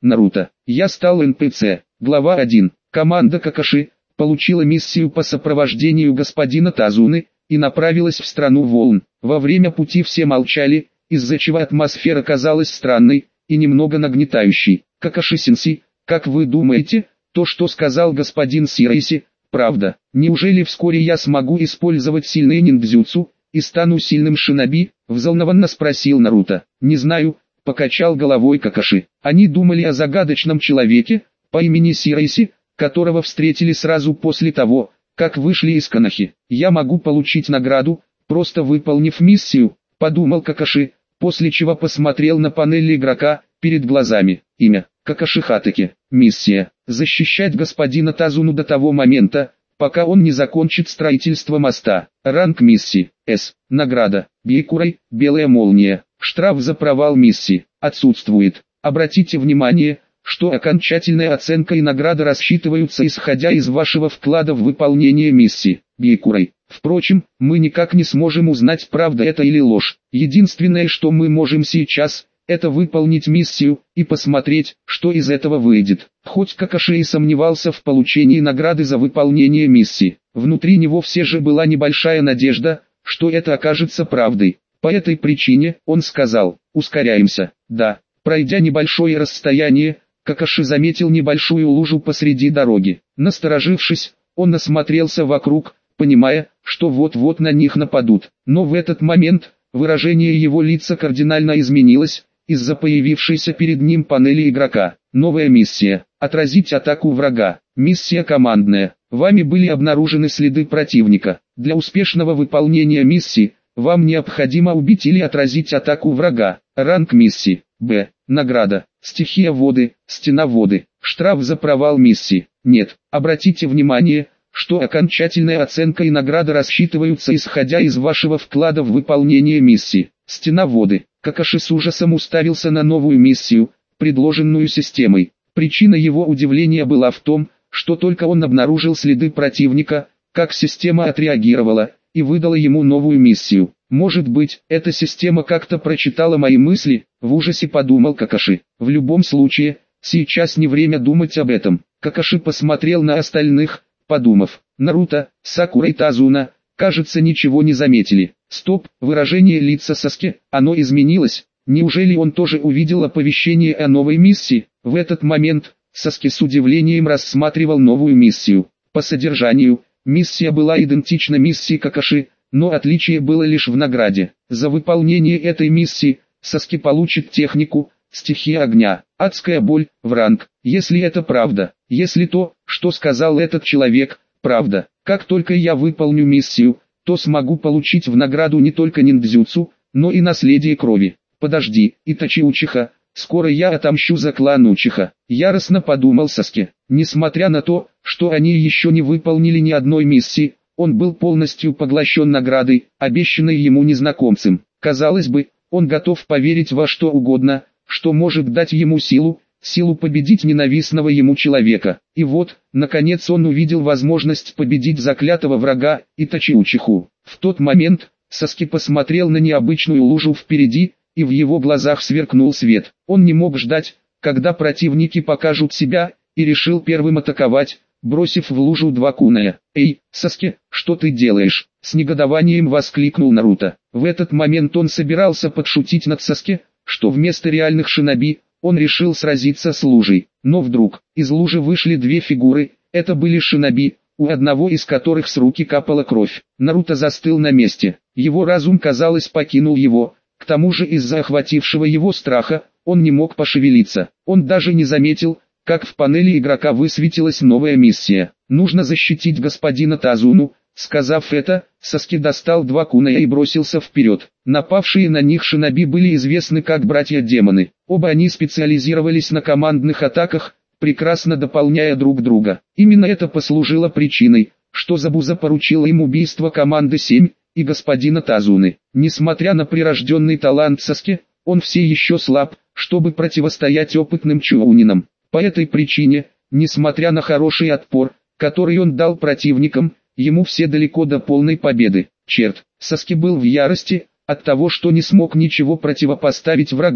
Наруто. Я стал НПЦ. Глава 1. Команда Какаши получила миссию по сопровождению господина Тазуны и направилась в страну волн. Во время пути все молчали, из-за чего атмосфера казалась странной и немного нагнетающей. Какаши-сенсей, как вы думаете, то, что сказал господин Сирайси, правда? Неужели вскоре я смогу использовать сильные ниндзюцу и стану сильным шиноби? Взволнованно спросил Наруто. Не знаю, покачал головой Какаши. Они думали о загадочном человеке по имени Сирайси, которого встретили сразу после того, как вышли из Конохи. Я могу получить награду, просто выполнив миссию, подумал Какаши, после чего посмотрел на панель игрока перед глазами. Имя: Какаши Хатаки. Миссия: защищать господина Тазуну до того момента, пока он не закончит строительство моста. Ранг миссии: С. Награда: Бейкурай, белая молния. Штраф за провал миссии: отсутствует. Обратите внимание, что окончательная оценка и награда рассчитываются исходя из вашего вклада в выполнение миссии. Бейкурай. Впрочем, мы никак не сможем узнать, правда это или ложь. Единственное, что мы можем сейчас, это выполнить миссию и посмотреть, что из этого выйдет. Хоть Какаши и сомневался в получении награды за выполнение миссии, внутри него все же была небольшая надежда, что это окажется правдой. По этой причине он сказал: ускоряемся. Да. Пройдя небольшое расстояние, Какаши заметил небольшую лужу посреди дороги. Насторожившись, он осмотрелся вокруг, понимая, что вот-вот на них нападут. Но в этот момент выражение его лица кардинально изменилось из-за появившейся перед ним панели игрока. Новая миссия: отразить атаку врага. Миссия командная. Вами были обнаружены следы противника. Для успешного выполнения миссии вам необходимо убить или отразить атаку врага. Ранг миссии: Б. Награда: стихия воды, стена воды. Штраф за провал миссии: нет. Обратите внимание, что окончательная оценка и награда рассчитываются исходя из вашего вклада в выполнение миссии. Стена воды. Какаши с ужасом уставился на новую миссию, предложенную системой. Причина его удивления была в том, что только он обнаружил следы противника, как система отреагировала и выдала ему новую миссию. Может быть, эта система как-то прочитала мои мысли, в ужасе подумал Какаши. В любом случае, сейчас не время думать об этом. Какаши посмотрел на остальных, подумав. Наруто, Сакура и Тазуна, кажется, ничего не заметили. Стоп, выражение лица Саски, оно изменилось. Неужели он тоже увидел оповещение о новой миссии? В этот момент Саски с удивлением рассматривал новую миссию. По содержанию, миссия была идентична миссии Какаши, но отличие было лишь в награде. За выполнение этой миссии Саски получит технику «Стихия огня», «Адская боль» в ранг. Если это правда, если то, что сказал этот человек, правда, как только я выполню миссию, то смогу получить в награду не только ниндзюцу, но и наследие крови. Подожди, Итачи Учиха, скоро я отомщу за клан Учиха. Яростно подумал Саски. Несмотря на то, что они еще не выполнили ни одной миссии, он был полностью поглощен наградой, обещанной ему незнакомцем. Казалось бы, он готов поверить во что угодно, что может дать ему силу победить ненавистного ему человека. И вот, наконец он увидел возможность победить заклятого врага, Итачи Учиху. В тот момент, Саски посмотрел на необычную лужу впереди, и в его глазах сверкнул свет. Он не мог ждать, когда противники покажут себя, и решил первым атаковать, бросив в лужу два куная. «Эй, Саски, что ты делаешь?» — с негодованием воскликнул Наруто. В этот момент он собирался подшутить над Саски, что вместо реальных шиноби, он решил сразиться с лужей. Но вдруг, из лужи вышли две фигуры, это были шиноби, у одного из которых с руки капала кровь. Наруто застыл на месте, его разум, казалось, покинул его, к тому же из-за охватившего его страха, он не мог пошевелиться. Он даже не заметил, как в панели игрока высветилась новая миссия. Нужно защитить господина Тазуну. Сказав это, Саски достал два куная и бросился вперед. Напавшие на них шиноби были известны как братья-демоны. Оба они специализировались на командных атаках, прекрасно дополняя друг друга. Именно это послужило причиной, что Забуза поручила им убийство команды 7 и господина Тазуны. Несмотря на прирожденный талант Саски, он все еще слаб, чтобы противостоять опытным чоунинам. По этой причине, несмотря на хороший отпор, который он дал противникам, ему все далеко до полной победы. Черт, Саски был в ярости от того, что не смог ничего противопоставить врагам.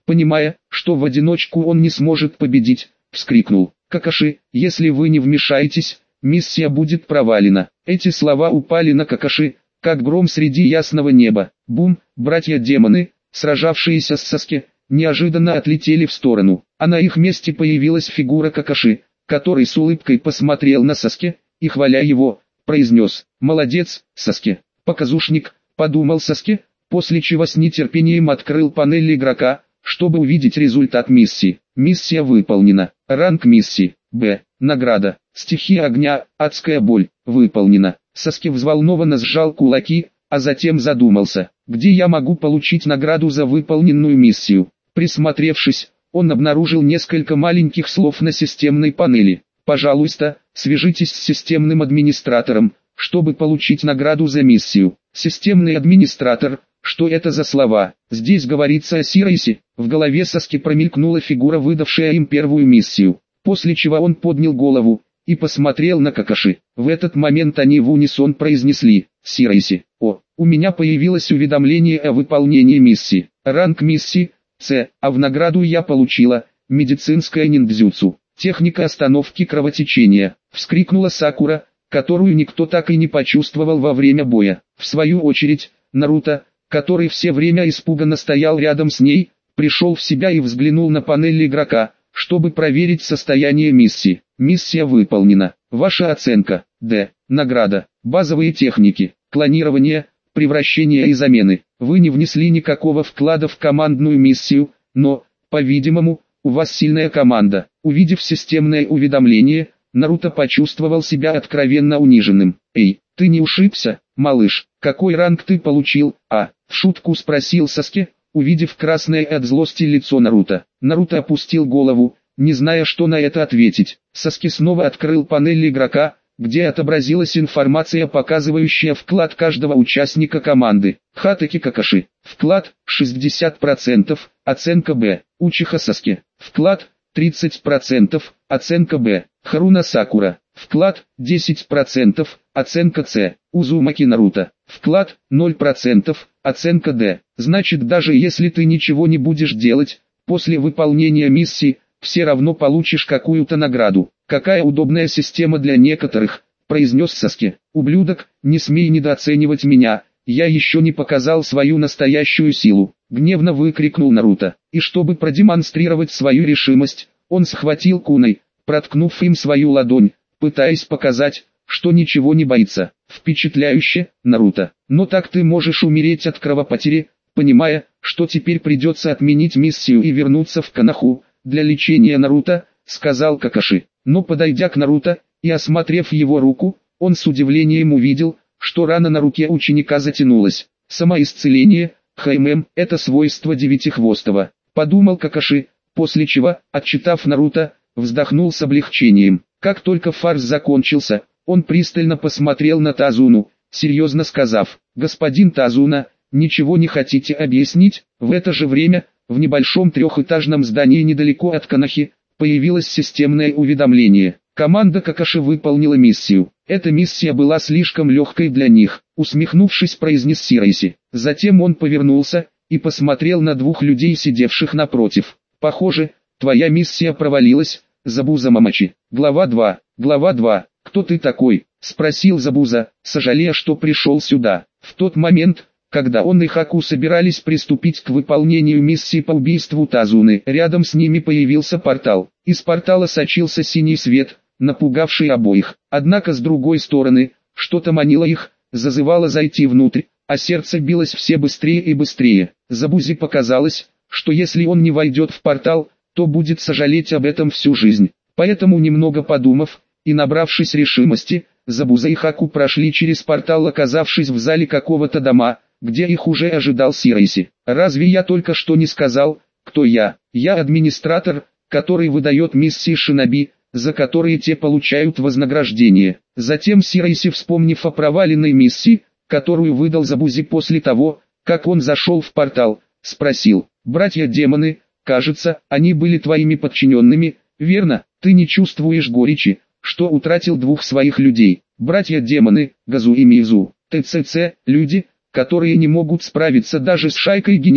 понимая, что в одиночку он не сможет победить, вскрикнул: «Какаши, если вы не вмешаетесь, миссия будет провалена». Эти слова упали на Какаши, как гром среди ясного неба. Бум! Братья-демоны, сражавшиеся с Саске, неожиданно отлетели в сторону, а на их месте появилась фигура Какаши, который с улыбкой посмотрел на Саске и, хваля его, произнес: «Молодец, Саске, показушник», — подумал Саске, после чего с нетерпением открыл панель игрока, чтобы увидеть результат миссии. Миссия выполнена. Ранг миссии Б. Награда: стихия огня, адская боль. Выполнена. Саске взволнованно сжал кулаки, а затем задумался: где я могу получить награду за выполненную миссию? Присмотревшись, он обнаружил несколько маленьких слов на системной панели. «Пожалуйста, свяжитесь с системным администратором, чтобы получить награду за миссию». Системный администратор, что это за слова? Здесь говорится о Сирайсе. В голове Саски промелькнула фигура, выдавшая им первую миссию, после чего он поднял голову и посмотрел на Какаши. В этот момент они в унисон произнесли: «Сирайсе, о, у меня появилось уведомление о выполнении миссии. Ранг миссии С, а в награду я получила медицинское ниндзюцу. Техника остановки кровотечения», — вскрикнула Сакура, которую никто так и не почувствовал во время боя. В свою очередь, Наруто, который все время испуганно стоял рядом с ней, пришел в себя и взглянул на панель игрока, чтобы проверить состояние миссии. Миссия выполнена. Ваша оценка: Д. Награда: базовые техники, клонирование, превращение и замены. Вы не внесли никакого вклада в командную миссию, но, по-видимому, у вас сильная команда. Увидев системное уведомление, Наруто почувствовал себя откровенно униженным. «Эй, ты не ушибся, малыш? Какой ранг ты получил?» «А?» — в шутку спросил Саске, увидев красное от злости лицо Наруто. Наруто опустил голову, не зная, что на это ответить. Саске снова открыл панель игрока, где отобразилась информация, показывающая вклад каждого участника команды. Хатаки Какаши. Вклад 60%, оценка Б. Учиха Саске. Вклад 30%, оценка Б. Харуна Сакура. Вклад 10%, оценка С. Узумаки Наруто. Вклад 0%, оценка Д. Значит, даже если ты ничего не будешь делать, после выполнения миссии, все равно получишь какую-то награду. «Какая удобная система для некоторых», — произнес Саске. «Ублюдок, не смей недооценивать меня, я еще не показал свою настоящую силу», — гневно выкрикнул Наруто. И чтобы продемонстрировать свою решимость, он схватил куной, проткнув им свою ладонь, пытаясь показать, что ничего не боится. Впечатляюще, Наруто. Но так ты можешь умереть от кровопотери, понимая, что теперь придется отменить миссию и вернуться в Коноху для лечения Наруто, сказал Какаши. Но подойдя к Наруто и осмотрев его руку, он с удивлением увидел, что рана на руке ученика затянулась. Самоисцеление, Хаймэм, это свойство девятихвостого, подумал Какаши, после чего, отчитав Наруто, вздохнул с облегчением. Как только фарс закончился, он пристально посмотрел на Тазуну, серьезно сказав: «Господин Тазуна, ничего не хотите объяснить?» В это же время, в небольшом трехэтажном здании недалеко от Конохи, появилось системное уведомление. Команда Какаши выполнила миссию. Эта миссия была слишком легкой для них, усмехнувшись, произнес Сирайси. Затем он повернулся и посмотрел на двух людей, сидевших напротив. «Похоже, твоя миссия провалилась, Забуза Мамачи». Глава 2. Глава 2. «Кто ты такой?» — спросил Забуза, сожалея, что пришел сюда. В тот момент, когда он и Хаку собирались приступить к выполнению миссии по убийству Тазуны, рядом с ними появился портал. Из портала сочился синий свет, напугавший обоих. Однако с другой стороны, что-то манило их, зазывало зайти внутрь, а сердце билось все быстрее и быстрее. Забузе показалось, что если он не войдет в портал, то будет сожалеть об этом всю жизнь. Поэтому, немного подумав и набравшись решимости, Забуза и Хаку прошли через портал, оказавшись в зале какого-то дома, где их уже ожидал Сирайси. «Разве я только что не сказал, кто я? Я администратор, который выдает миссии шиноби, за которые те получают вознаграждение». Затем Сирайси, вспомнив о проваленной миссии, которую выдал Забузе после того, как он зашел в портал, спросил: «Братья-демоны, кажется, они были твоими подчиненными, верно? Ты не чувствуешь горечи, что утратил двух своих людей?» Братья-демоны, Газу и Мизу, ТЦЦ, люди, которые не могут справиться даже с шайкой генинов,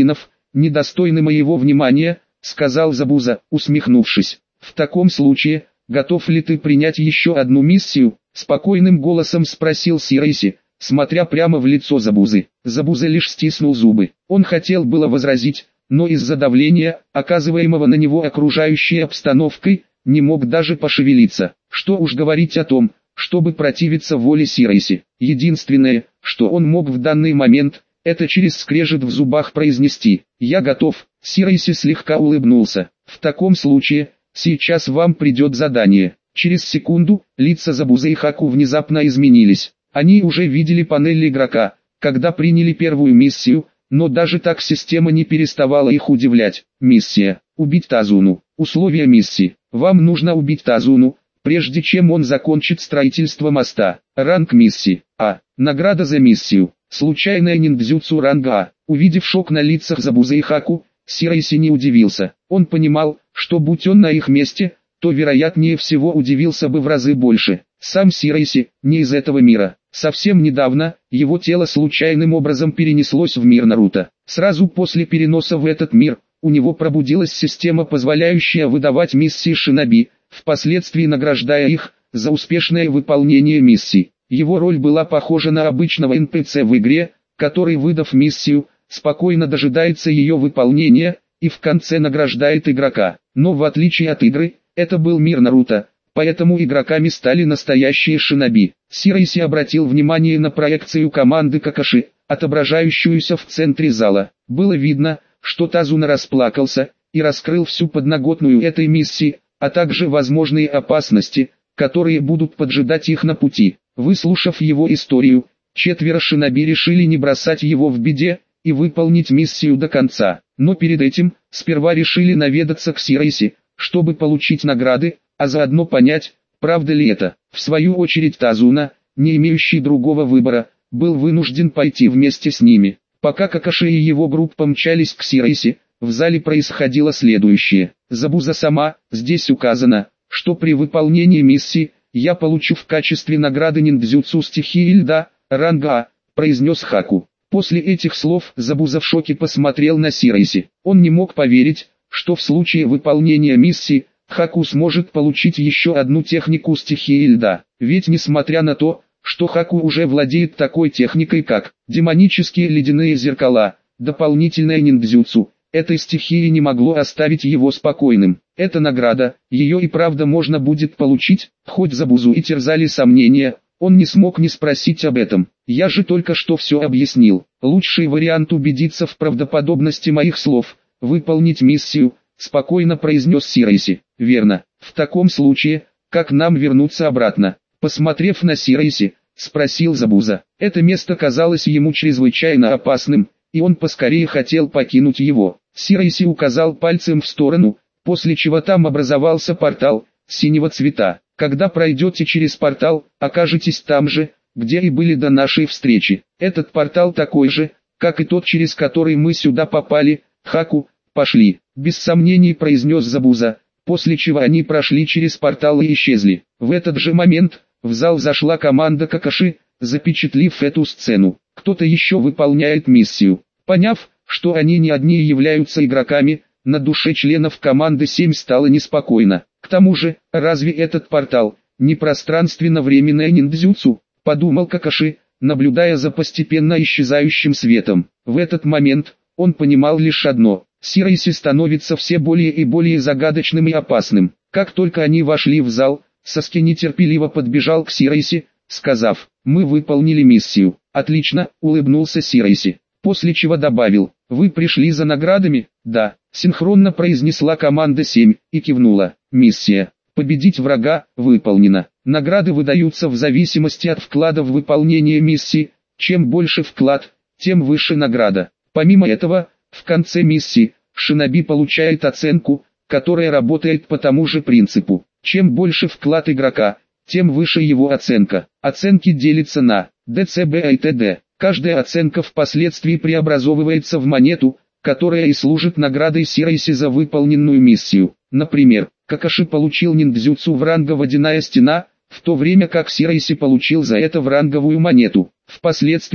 недостойны моего внимания», — сказал Забуза, усмехнувшись. «В таком случае, готов ли ты принять еще одну миссию?» — спокойным голосом спросил Сирайси, смотря прямо в лицо Забузы. Забуза лишь стиснул зубы. Он хотел было возразить, но из-за давления, оказываемого на него окружающей обстановкой, не мог даже пошевелиться. Что уж говорить о том, чтобы противиться воле Сирайси. Единственное, что он мог в данный момент, это через скрежет в зубах произнести: «Я готов». Сирайси слегка улыбнулся. «В таком случае, сейчас вам придет задание». Через секунду, лица Забузы и Хаку внезапно изменились. Они уже видели панель игрока, когда приняли первую миссию, но даже так система не переставала их удивлять. Миссия: убить Тазуну. Условия миссии: вам нужно убить Тазуну, прежде чем он закончит строительство моста. Ранг миссии: А. Награда за миссию: случайная ниндзюцу ранга А. Увидев шок на лицах Забузы и Хаку, Сирайси не удивился. Он понимал, что будь он на их месте, то вероятнее всего удивился бы в разы больше. Сам Сирайси не из этого мира. Совсем недавно, его тело случайным образом перенеслось в мир Наруто. Сразу после переноса в этот мир, у него пробудилась система, позволяющая выдавать миссии шиноби, впоследствии награждая их за успешное выполнение миссий. Его роль была похожа на обычного NPC в игре, который, выдав миссию, спокойно дожидается ее выполнения и в конце награждает игрока. Но в отличие от игры, это был мир Наруто, поэтому игроками стали настоящие шиноби. Сирайси обратил внимание на проекцию команды Какаши, отображающуюся в центре зала. Было видно, что Тазуна расплакался и раскрыл всю подноготную этой миссии, а также возможные опасности, которые будут поджидать их на пути. Выслушав его историю, четверо шиноби решили не бросать его в беде и выполнить миссию до конца. Но перед этим, сперва решили наведаться к Сирайси, чтобы получить награды, а заодно понять, правда ли это. В свою очередь Тазуна, не имеющий другого выбора, был вынужден пойти вместе с ними. Пока Какаши и его группа мчались к Сирайси, в зале происходило следующее. Забуза сама, здесь указано, что при выполнении миссии, я получу в качестве награды ниндзюцу стихии льда, ранга А, произнес Хаку. После этих слов Забуза в шоке посмотрел на Сирайси. Он не мог поверить, что в случае выполнения миссии, Хаку сможет получить еще одну технику стихии льда. Ведь несмотря на то, что Хаку уже владеет такой техникой, как демонические ледяные зеркала, дополнительное ниндзюцу, этой стихии не могло оставить его спокойным. Эта награда, ее и правда можно будет получить, хоть Забузу и терзали сомнения, он не смог не спросить об этом. Я же только что все объяснил. Лучший вариант убедиться в правдоподобности моих слов, выполнить миссию, спокойно произнес Сирайси. Верно. В таком случае, как нам вернуться обратно? Посмотрев на Сирайси, спросил Забуза. Это место казалось ему чрезвычайно опасным, и он поскорее хотел покинуть его. Сирайси указал пальцем в сторону, после чего там образовался портал синего цвета. Когда пройдете через портал, окажетесь там же, где и были до нашей встречи. Этот портал такой же, как и тот, через который мы сюда попали. Хаку, пошли, без сомнений произнес Забуза, после чего они прошли через портал и исчезли. В этот же момент, в зал зашла команда Какаши, запечатлив эту сцену. Кто-то еще выполняет миссию. Поняв, что они не одни являются игроками, на душе членов команды 7 стало неспокойно. К тому же, разве этот портал не пространственно-временное ниндзюцу, подумал Какаши, наблюдая за постепенно исчезающим светом. В этот момент, он понимал лишь одно: Сирайси становится все более и более загадочным и опасным. Как только они вошли в зал, Саски нетерпеливо подбежал к Сирайси, сказав: «Мы выполнили миссию». «Отлично», — улыбнулся Сирайси, после чего добавил: «Вы пришли за наградами?» «Да», — синхронно произнесла команда 7 и кивнула. «Миссия «Победить врага» выполнена. Награды выдаются в зависимости от вклада в выполнение миссии. Чем больше вклад, тем выше награда. Помимо этого, в конце миссии, шиноби получает оценку, которая работает по тому же принципу. Чем больше вклад игрока, тем выше его оценка. Оценки делятся на ДЦБ и ТД. Каждая оценка впоследствии преобразовывается в монету, которая и служит наградой Сирайси за выполненную миссию. Например, Какаши получил ниндзюцу в ранга «Водяная стена», в то время как Сирайси получил за это вранговую монету. Впоследствии,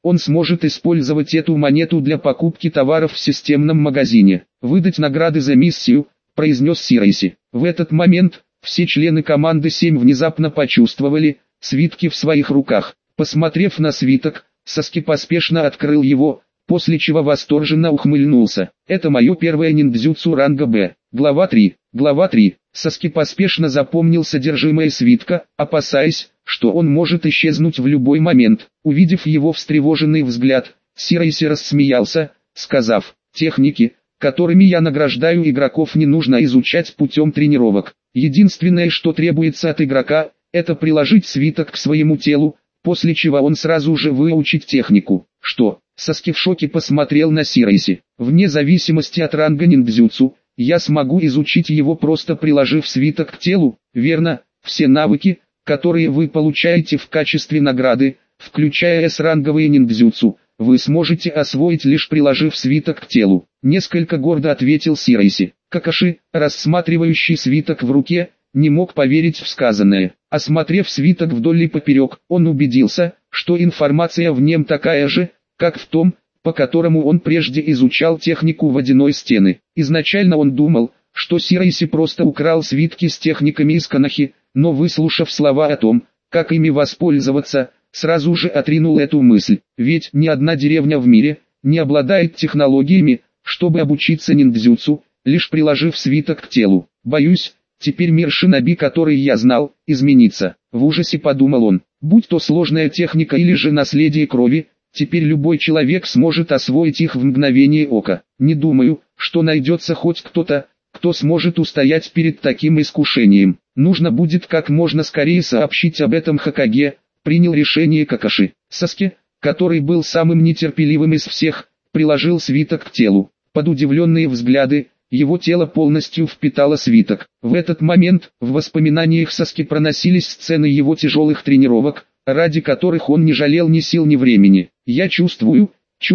он сможет использовать эту монету для покупки товаров в системном магазине. «Выдать награды за миссию», — произнес Сирайси. В этот момент все члены команды 7 внезапно почувствовали свитки в своих руках. Посмотрев на свиток, Саски поспешно открыл его, после чего восторженно ухмыльнулся. «Это мое первое ниндзюцу ранга Б». Глава 3. Глава 3. Саски поспешно запомнил содержимое свитка, опасаясь, что он может исчезнуть в любой момент. Увидев его встревоженный взгляд, Сирайси рассмеялся, сказав: «Техники, которыми я награждаю игроков, не нужно изучать путем тренировок. Единственное, что требуется от игрока, это приложить свиток к своему телу, после чего он сразу же выучит технику». «Что?» Саски в шоке посмотрел на Сирайси. «Вне зависимости от ранга ниндзюцу, я смогу изучить его, просто приложив свиток к телу, верно? Все навыки, которые вы получаете в качестве награды, включая С-ранговые ниндзюцу, вы сможете освоить, лишь приложив свиток к телу», — несколько гордо ответил Сирайси. Какаши, рассматривающий свиток в руке, не мог поверить в сказанное. Осмотрев свиток вдоль и поперек, он убедился, что информация в нем такая же, как в том, по которому он прежде изучал технику водяной стены. Изначально он думал, что Сирайси просто украл свитки с техниками из Канахи, но выслушав слова о том, как ими воспользоваться, сразу же отринул эту мысль. Ведь ни одна деревня в мире не обладает технологиями, чтобы обучиться ниндзюцу, лишь приложив свиток к телу. «Боюсь, теперь мир шиноби, который я знал, изменится», — в ужасе подумал он. Будь то сложная техника или же наследие крови, теперь любой человек сможет освоить их в мгновение ока. Не думаю, что найдется хоть кто-то, кто сможет устоять перед таким искушением. Нужно будет как можно скорее сообщить об этом Хокаге, принял решение Какаши. Саски, который был самым нетерпеливым из всех, приложил свиток к телу. Под удивленные взгляды, его тело полностью впитало свиток. В этот момент в воспоминаниях Саски проносились сцены его тяжелых тренировок, ради которых он не жалел ни сил, ни времени. «Я чувствую,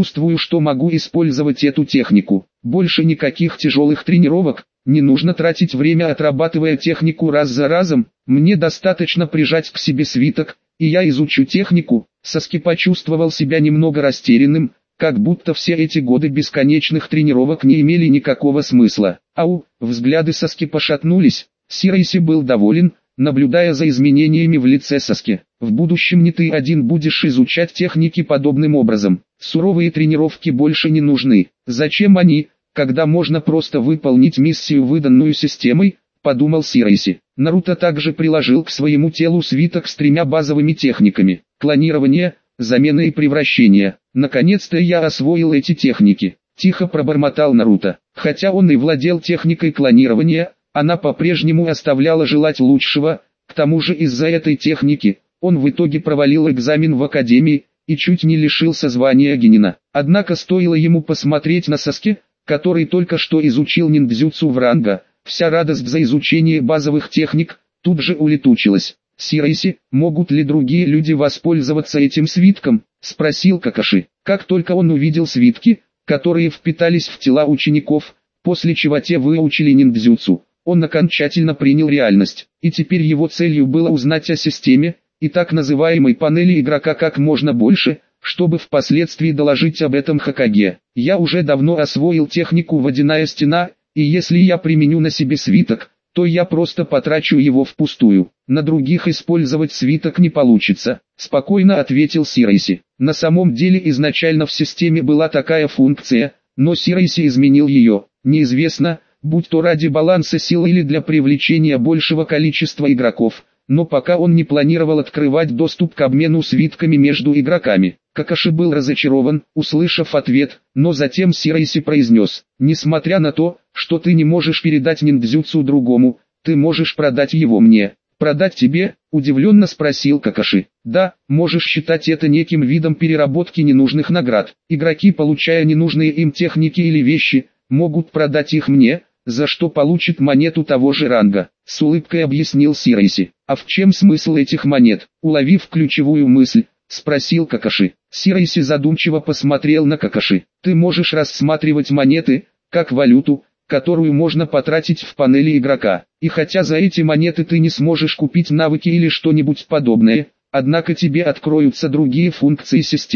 что могу использовать эту технику. Больше никаких тяжелых тренировок, не нужно тратить время, отрабатывая технику раз за разом, мне достаточно прижать к себе свиток, и я изучу технику». Саски почувствовал себя немного растерянным, как будто все эти годы бесконечных тренировок не имели никакого смысла. Взгляды Саски пошатнулись. Сирайси был доволен, наблюдая за изменениями в лице Саски. «В будущем не ты один будешь изучать техники подобным образом. Суровые тренировки больше не нужны. Зачем они, когда можно просто выполнить миссию, выданную системой?» — подумал Сирайси. Наруто также приложил к своему телу свиток с 3 базовыми техниками: клонирование, замена и превращение. «Наконец-то я освоил эти техники», — тихо пробормотал Наруто. Хотя он и владел техникой клонирования, она по-прежнему оставляла желать лучшего. К тому же из-за этой техники он в итоге провалил экзамен в академии и чуть не лишился звания генина. Однако стоило ему посмотреть на Саски, который только что изучил ниндзюцу в ранга, вся радость за изучение базовых техник тут же улетучилась. «Сирайси, могут ли другие люди воспользоваться этим свитком?» — спросил Какаши. Как только он увидел свитки, которые впитались в тела учеников, после чего те выучили ниндзюцу, он окончательно принял реальность, и теперь его целью было узнать о системе и так называемой панели игрока как можно больше, чтобы впоследствии доложить об этом Хокаге. «Я уже давно освоил технику водяная стена, и если я применю на себе свиток, то я просто потрачу его впустую. На других использовать свиток не получится», — спокойно ответил Сирайси. На самом деле изначально в системе была такая функция, но Сирайси изменил ее. Неизвестно, будь то ради баланса сил или для привлечения большего количества игроков, но пока он не планировал открывать доступ к обмену свитками между игроками. Какаши был разочарован, услышав ответ, но затем Сирайси произнес: «Несмотря на то, что ты не можешь передать ниндзюцу другому, ты можешь продать его мне». «Продать тебе?» – удивленно спросил Какаши. «Да, можешь считать это неким видом переработки ненужных наград. Игроки, получая ненужные им техники или вещи, могут продать их мне, за что получат монету того же ранга», — с улыбкой объяснил Сирайси. «А в чем смысл этих монет?» — уловив ключевую мысль, спросил Какаши. Сирайси задумчиво посмотрел на Какаши. «Ты можешь рассматривать монеты, как валюту, которую можно потратить в панели игрока. И хотя за эти монеты ты не сможешь купить навыки или что-нибудь подобное, однако тебе откроются другие функции системы.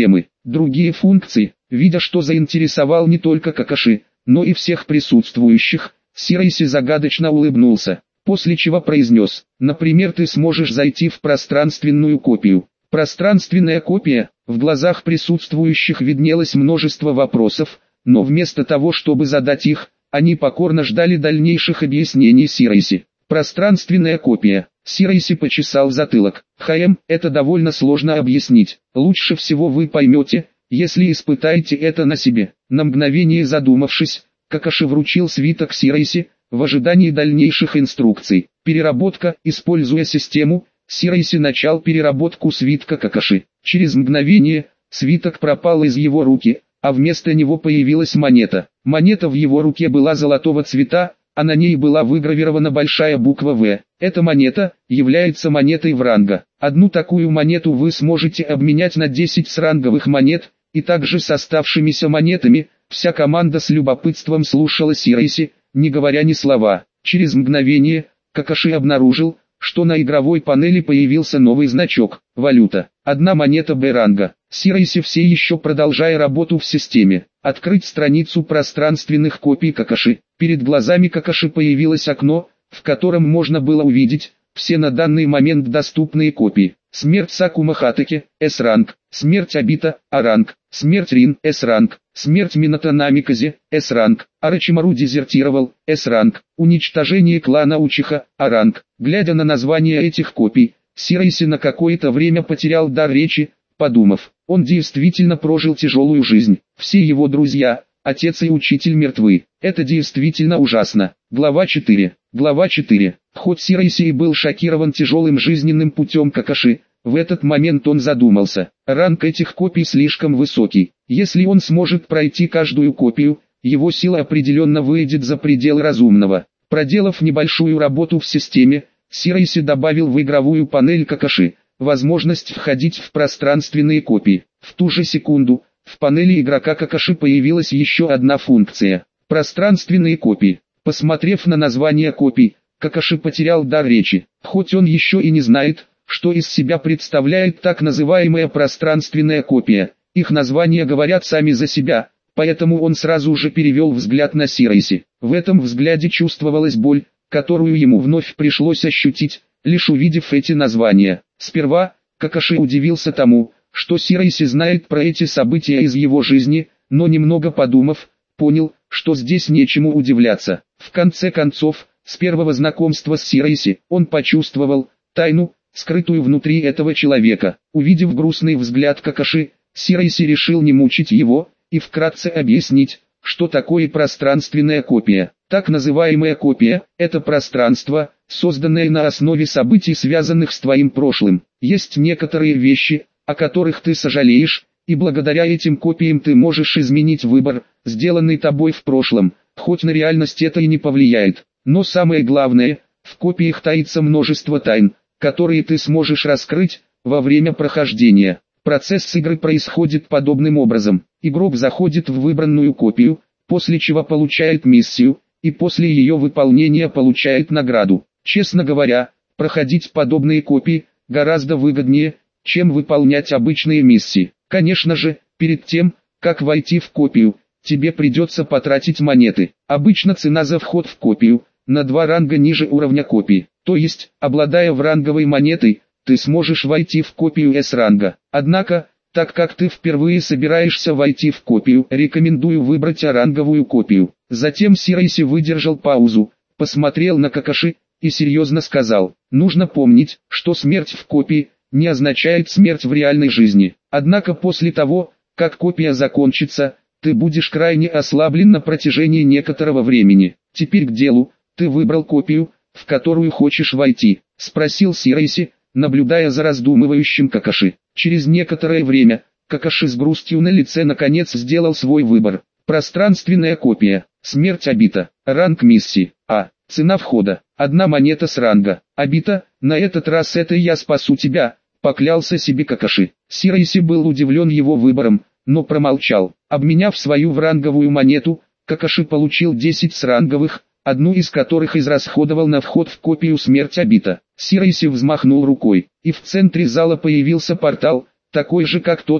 другие функции. Видя, что заинтересовал не только Какаши, но и всех присутствующих, Сирайси загадочно улыбнулся, после чего произнес: «Например, ты сможешь зайти в пространственную копию». Пространственная копия, в глазах присутствующих виднелось множество вопросов, но вместо того, чтобы задать их, они покорно ждали дальнейших объяснений Сирайси. Пространственная копия. Сирайси почесал затылок. Это довольно сложно объяснить. Лучше всего вы поймете, если испытаете это на себе. На мгновение задумавшись, Какаши вручил свиток Сирайси, в ожидании дальнейших инструкций. Переработка. Используя систему, Сирайси начал переработку свитка Какаши. Через мгновение, свиток пропал из его руки, а вместо него появилась монета. Монета в его руке была золотого цвета, а на ней была выгравирована большая буква «В». Эта монета является монетой Вранга. Одну такую монету вы сможете обменять на 10 сранговых монет, и также с оставшимися монетами. Вся команда с любопытством слушала Сирайси, не говоря ни слова. Через мгновение, Какаши обнаружил, что на игровой панели появился новый значок – валюта. Одна монета Б-ранга. Сирайси, все еще продолжая работу в системе, открыть страницу пространственных копий Какаши. Перед глазами Какаши появилось окно, в котором можно было увидеть все на данный момент доступные копии. Смерть Сакума Хатаки, С-ранг. Смерть Обита, А-ранг. Смерть Рин, С-ранг. Смерть Минато Намиказе, С-ранг. Орочимару дезертировал, С-ранг. Уничтожение клана Учиха, А-ранг. Глядя на названия этих копий, Сирайси на какое-то время потерял дар речи, подумав, он действительно прожил тяжелую жизнь. Все его друзья, отец и учитель мертвы. Это действительно ужасно. Глава 4. Глава 4. Хоть Сирайси и был шокирован тяжелым жизненным путем Какаши, в этот момент он задумался. Ранг этих копий слишком высокий. Если он сможет пройти каждую копию, его сила определенно выйдет за пределы разумного. Проделав небольшую работу в системе, Сирайси добавил в игровую панель Какаши возможность входить в пространственные копии. В ту же секунду, в панели игрока Какаши появилась еще одна функция – пространственные копии. Посмотрев на название копий, Какаши потерял дар речи. Хоть он еще и не знает, что из себя представляет так называемая пространственная копия, их названия говорят сами за себя, поэтому он сразу же перевел взгляд на Сирайси. В этом взгляде чувствовалась боль, которую ему вновь пришлось ощутить, лишь увидев эти названия. Сперва, Какаши удивился тому, что Сирайси знает про эти события из его жизни, но немного подумав, понял, что здесь нечему удивляться. В конце концов, с первого знакомства с Сирайси, он почувствовал тайну, скрытую внутри этого человека. Увидев грустный взгляд Какаши, Сирайси решил не мучить его, и вкратце объяснить, что такое пространственная копия. Так называемая копия – это пространство, созданное на основе событий, связанных с твоим прошлым. Есть некоторые вещи, о которых ты сожалеешь, и благодаря этим копиям ты можешь изменить выбор, сделанный тобой в прошлом, хоть на реальность это и не повлияет. Но самое главное, в копиях таится множество тайн, которые ты сможешь раскрыть во время прохождения. Процесс игры происходит подобным образом. Игрок заходит в выбранную копию, после чего получает миссию, и после ее выполнения получает награду. Честно говоря, проходить подобные копии гораздо выгоднее, чем выполнять обычные миссии. Конечно же, перед тем, как войти в копию, тебе придется потратить монеты. Обычно цена за вход в копию на 2 ранга ниже уровня копии. То есть, обладая вранговой монетой, ты сможешь войти в копию S-ранга. Однако, так как ты впервые собираешься войти в копию, рекомендую выбрать А-ранговую копию. Затем Сирайси выдержал паузу, посмотрел на Какаши и серьезно сказал: нужно помнить, что смерть в копии не означает смерть в реальной жизни. Однако после того, как копия закончится, ты будешь крайне ослаблен на протяжении некоторого времени. Теперь к делу. Ты выбрал копию, в которую хочешь войти? — спросил Сирайси, наблюдая за раздумывающим Какаши. Через некоторое время, Какаши с грустью на лице наконец сделал свой выбор. Пространственная копия. Смерть Обита. Ранг миссии. А. Цена входа. 1 монета с ранга. Обита, на этот раз это я спасу тебя, поклялся себе Какаши. Сирайси был удивлен его выбором, но промолчал. Обменяв свою вранговую монету, Какаши получил 10 сранговых, одну из которых израсходовал на вход в копию Смерть Обита. Сирайси взмахнул рукой, и в центре зала появился портал, такой же как тот,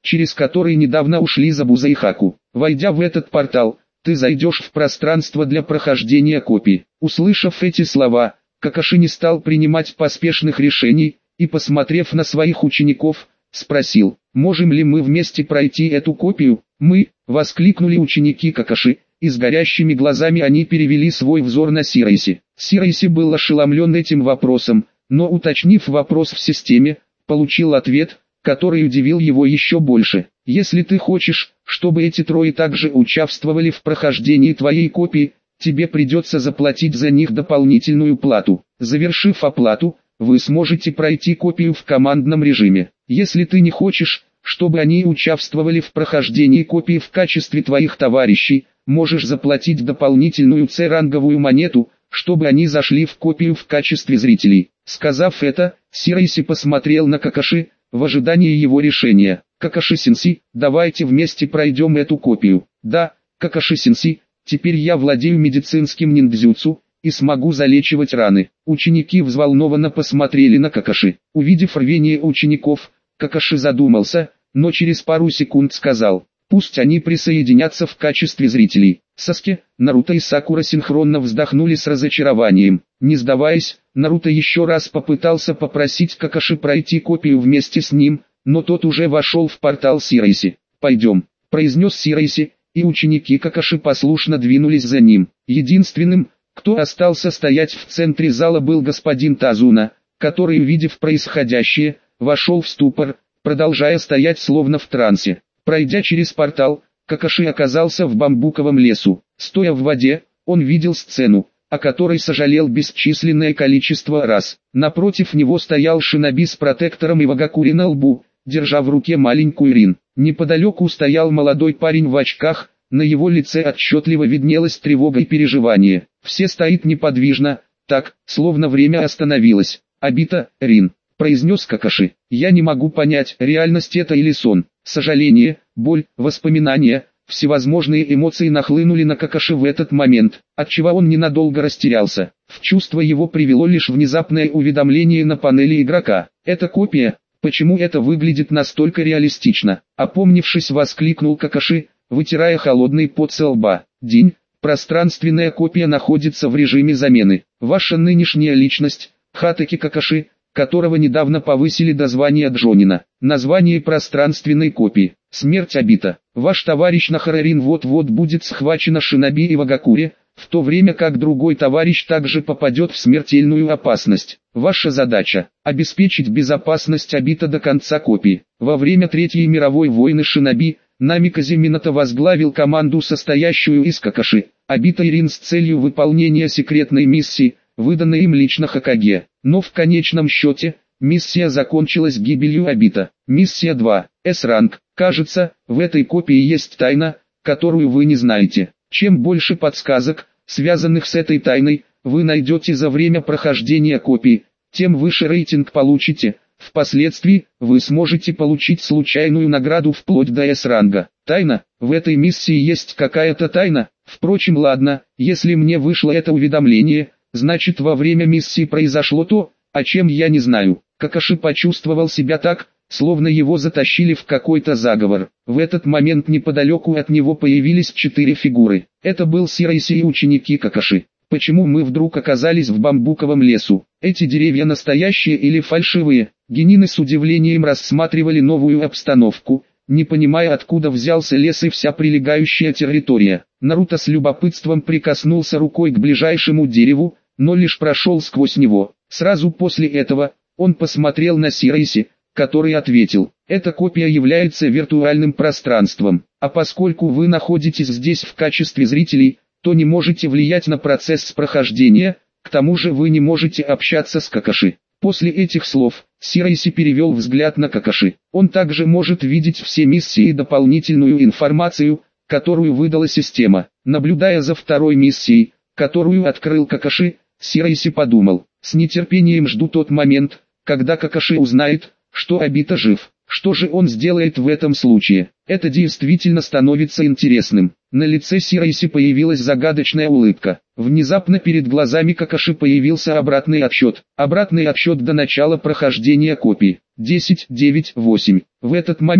через который недавно ушли Забуза и Хаку. Войдя в этот портал, ты зайдешь в пространство для прохождения копий. Услышав эти слова, Какаши не стал принимать поспешных решений, и, посмотрев на своих учеников, спросил: «Можем ли мы вместе пройти эту копию?» «Мы!» — воскликнули ученики Какаши, и с горящими глазами они перевели свой взор на Сирайси. Сирайси был ошеломлен этим вопросом, но, уточнив вопрос в системе, получил ответ, который удивил его еще больше. «Если ты хочешь, чтобы эти трое также участвовали в прохождении твоей копии, тебе придется заплатить за них дополнительную плату. Завершив оплату, вы сможете пройти копию в командном режиме. Если ты не хочешь, чтобы они участвовали в прохождении копии в качестве твоих товарищей, можешь заплатить дополнительную С-ранговую монету, чтобы они зашли в копию в качестве зрителей». Сказав это, Сирайси посмотрел на Какаши, в ожидании его решения. «Какаши-сенси, давайте вместе пройдем эту копию». «Да, Какаши-сенси, теперь я владею медицинским ниндзюцу и смогу залечивать раны». Ученики взволнованно посмотрели на Какаши. Увидев рвение учеников, Какаши задумался, но через пару секунд сказал: «Пусть они присоединятся в качестве зрителей». Саске, Наруто и Сакура синхронно вздохнули с разочарованием. Не сдаваясь, Наруто еще раз попытался попросить Какаши пройти копию вместе с ним, но тот уже вошел в портал Сирайси. «Пойдем», — произнес Сирайси, и ученики Какаши послушно двинулись за ним. Единственным, кто остался стоять в центре зала, был господин Тазуна, который, увидев происходящее, вошел в ступор, продолжая стоять словно в трансе. Пройдя через портал, Какаши оказался в бамбуковом лесу. Стоя в воде, он видел сцену, о которой сожалел бесчисленное количество раз. Напротив него стоял шиноби с протектором Ивагакури на лбу, держа в руке маленькую Рин. Неподалеку стоял молодой парень в очках, на его лице отчетливо виднелась тревога и переживание. Все стоят неподвижно, так, словно время остановилось. «Обита, Рин», — произнес Какаши. «Я не могу понять, реальность это или сон». Сожаление, боль, воспоминания, всевозможные эмоции нахлынули на Какаши в этот момент, отчего он ненадолго растерялся. В чувство его привело лишь внезапное уведомление на панели игрока. «Это копия? Почему это выглядит настолько реалистично?» Опомнившись, воскликнул Какаши, вытирая холодный пот со лба. «День, пространственная копия находится в режиме замены. Ваша нынешняя личность, Хатаки Какаши, которого недавно повысили до звания Джонина. Название пространственной копии. Смерть Обита. Ваш товарищ Нахарарин вот-вот будет схвачен шиноби Ивагакури, в то время как другой товарищ также попадет в смертельную опасность. Ваша задача – обеспечить безопасность Обита до конца копии. Во время Третьей мировой войны шиноби, Намиказе Минато возглавил команду, состоящую из Какаши, Обита и Рин, с целью выполнения секретной миссии, выданной им лично Хокаге. Но в конечном счете, миссия закончилась гибелью Обита. Миссия 2. С-ранг. Кажется, в этой копии есть тайна, которую вы не знаете. Чем больше подсказок, связанных с этой тайной, вы найдете за время прохождения копии, тем выше рейтинг получите. Впоследствии, вы сможете получить случайную награду вплоть до С-ранга. Тайна? В этой миссии есть какая-то тайна? Впрочем, ладно, если мне вышло это уведомление, значит во время миссии произошло то, о чем я не знаю. Какаши почувствовал себя так, словно его затащили в какой-то заговор. В этот момент неподалеку от него появились 4 фигуры. Это был Сирайси и ученики Какаши. Почему мы вдруг оказались в бамбуковом лесу? Эти деревья настоящие или фальшивые? Генины с удивлением рассматривали новую обстановку, не понимая, откуда взялся лес и вся прилегающая территория. Наруто с любопытством прикоснулся рукой к ближайшему дереву, но лишь прошел сквозь него. Сразу после этого, он посмотрел на Сирайси, который ответил: «Эта копия является виртуальным пространством, а поскольку вы находитесь здесь в качестве зрителей, то не можете влиять на процесс прохождения, к тому же вы не можете общаться с Какаши». После этих слов, Сирайси перевел взгляд на Какаши. Он также может видеть все миссии и дополнительную информацию, которую выдала система. Наблюдая за второй миссией, которую открыл Какаши, Сирайси подумал: с нетерпением жду тот момент, когда Какаши узнает, что Обита жив. Что же он сделает в этом случае? Это действительно становится интересным. На лице Сирайси появилась загадочная улыбка. Внезапно перед глазами Какаши появился обратный отсчет. Обратный отсчет до начала прохождения копии. 10, 9, 8. В этот момент,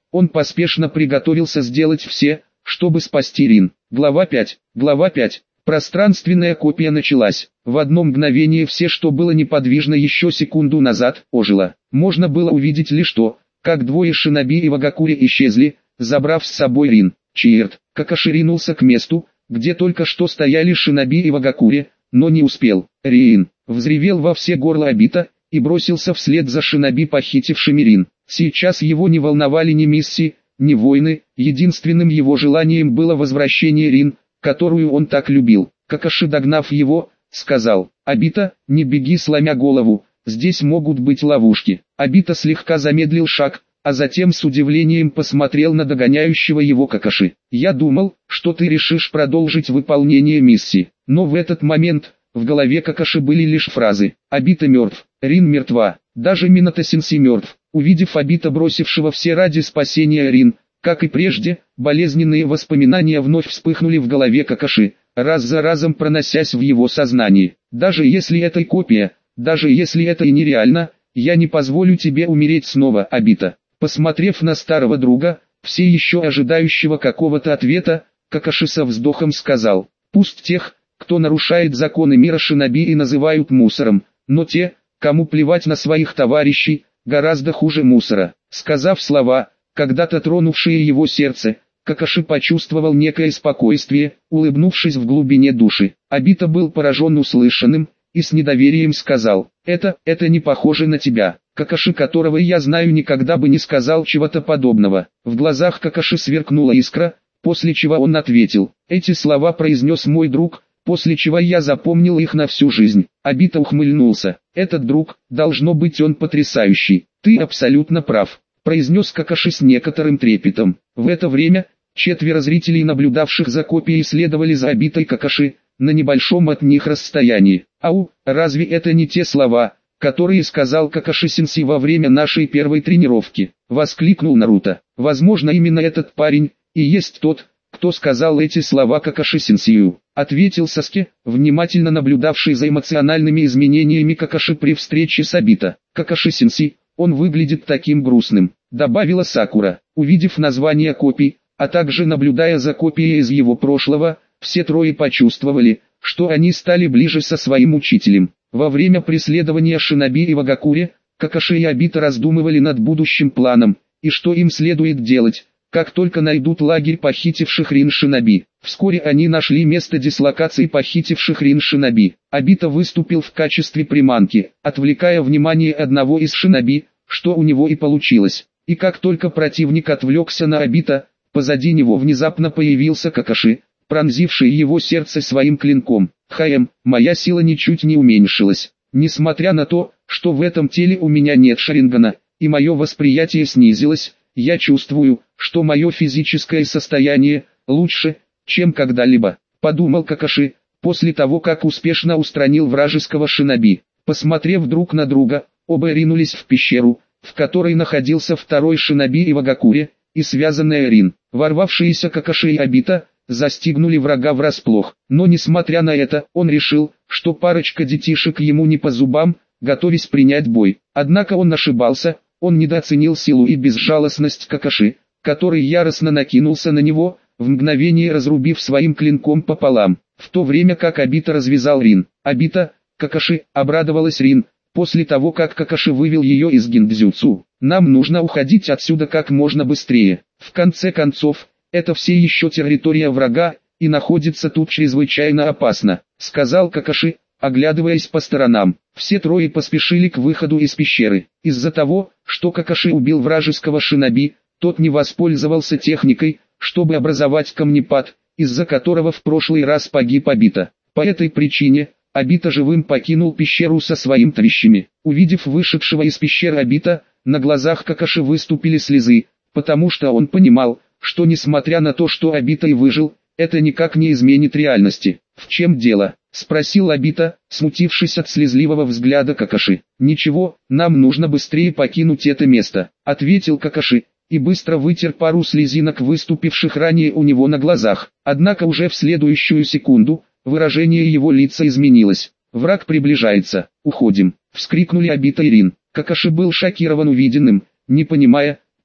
он поспешно приготовился сделать все, чтобы спасти Рин. Глава 5. Глава 5. Пространственная копия началась. В одно мгновение все, что было неподвижно еще секунду назад, ожило. Можно было увидеть лишь то, как двое шиноби и Вагакури исчезли, забрав с собой Рин. Черт! Какаши ринулся к месту, где только что стояли шиноби и Вагакури, но не успел. Рин! Взревел во все горло Обита и бросился вслед за шиноби, похитившими Рин. Сейчас его не волновали ни миссии, ни войны, единственным его желанием было возвращение Рин, которую он так любил. Какаши, догнав его, сказал: «Обита, не беги сломя голову, здесь могут быть ловушки». Обита слегка замедлил шаг, а затем с удивлением посмотрел на догоняющего его Какаши. «Я думал, что ты решишь продолжить выполнение миссии». Но в этот момент в голове Какаши были лишь фразы: «Обита мертв, Рин мертва, даже Минато-сенсей мертв». Увидев Обита, бросившего все ради спасения Рин, как и прежде, болезненные воспоминания вновь вспыхнули в голове Какаши, раз за разом проносясь в его сознании. «Даже если это и копия, даже если это и нереально, я не позволю тебе умереть снова, Обита». Посмотрев на старого друга, все еще ожидающего какого-то ответа, Какаши со вздохом сказал: «Пусть тех, кто нарушает законы мира шиноби, и называют мусором, но те, кому плевать на своих товарищей, гораздо хуже мусора». Сказав слова, когда-то тронувшие его сердце, Какаши почувствовал некое спокойствие, улыбнувшись в глубине души. Обита был поражен услышанным и с недоверием сказал: это не похоже на тебя. Какаши, которого я знаю, никогда бы не сказал чего-то подобного. В глазах Какаши сверкнула искра, после чего он ответил: «Эти слова произнес мой друг, после чего я запомнил их на всю жизнь». Обита ухмыльнулся. «Этот друг, должно быть, он потрясающий». «Ты абсолютно прав», произнес Какаши с некоторым трепетом. В это время четверо зрителей, наблюдавших за копией, следовали за Обитой Какаши на небольшом от них расстоянии. «Ау, разве это не те слова, которые сказал Какаши-сенсей во время нашей первой тренировки?» — воскликнул Наруто. «Возможно, именно этот парень и есть тот, кто сказал эти слова Какаши-сенсею», — ответил Саске, внимательно наблюдавший за эмоциональными изменениями Какаши при встрече с Обито. «Какаши-сенсей, он выглядит таким грустным», — добавила Сакура. Увидев название копий, а также наблюдая за копией из его прошлого, все трое почувствовали, что они стали ближе со своим учителем. Во время преследования шиноби и Вагакури, Какаши и Обита раздумывали над будущим планом, и что им следует делать, как только найдут лагерь похитивших Рин шиноби. Вскоре они нашли место дислокации похитивших Рин шиноби. Обита выступил в качестве приманки, отвлекая внимание одного из шиноби, что у него и получилось. И как только противник отвлекся на Обита, позади него внезапно появился Какаши, пронзивший его сердце своим клинком. Моя сила ничуть не уменьшилась. Несмотря на то, что в этом теле у меня нет Шарингана, и мое восприятие снизилось, я чувствую, что мое физическое состояние лучше, чем когда-либо», — подумал Какаши, после того как успешно устранил вражеского шиноби. Посмотрев друг на друга, оба ринулись в пещеру, в которой находился второй шиноби и Вагакури, и связанная Рин. Ворвавшиеся Какаши и Обита застигнули врага врасплох, но несмотря на это, он решил, что парочка детишек ему не по зубам, готовясь принять бой. Однако он ошибался, он недооценил силу и безжалостность Какаши, который яростно накинулся на него, в мгновение разрубив своим клинком пополам, в то время как Обита развязал Рин. «Обита, Какаши», — обрадовалась Рин, после того как Какаши вывел ее из гиндзюцу. «Нам нужно уходить отсюда как можно быстрее. В конце концов, это все еще территория врага, и находится тут чрезвычайно опасно», — сказал Какаши, оглядываясь по сторонам. Все трое поспешили к выходу из пещеры. Из-за того, что Какаши убил вражеского шиноби, тот не воспользовался техникой, чтобы образовать камнепад, из-за которого в прошлый раз погиб Обита. По этой причине, Обита живым покинул пещеру со своими товарищами. Увидев вышедшего из пещеры Обита, на глазах Какаши выступили слезы, потому что он понимал, что несмотря на то, что Обита и выжил, это никак не изменит реальности. «В чем дело?» — спросил Обита, смутившись от слезливого взгляда Какаши. «Ничего, нам нужно быстрее покинуть это место», — ответил Какаши, и быстро вытер пару слезинок, выступивших ранее у него на глазах. Однако уже в следующую секунду, выражение его лица изменилось. «Враг приближается, уходим», — вскрикнули Обита и Рин. Какаши был шокирован увиденным, не понимая,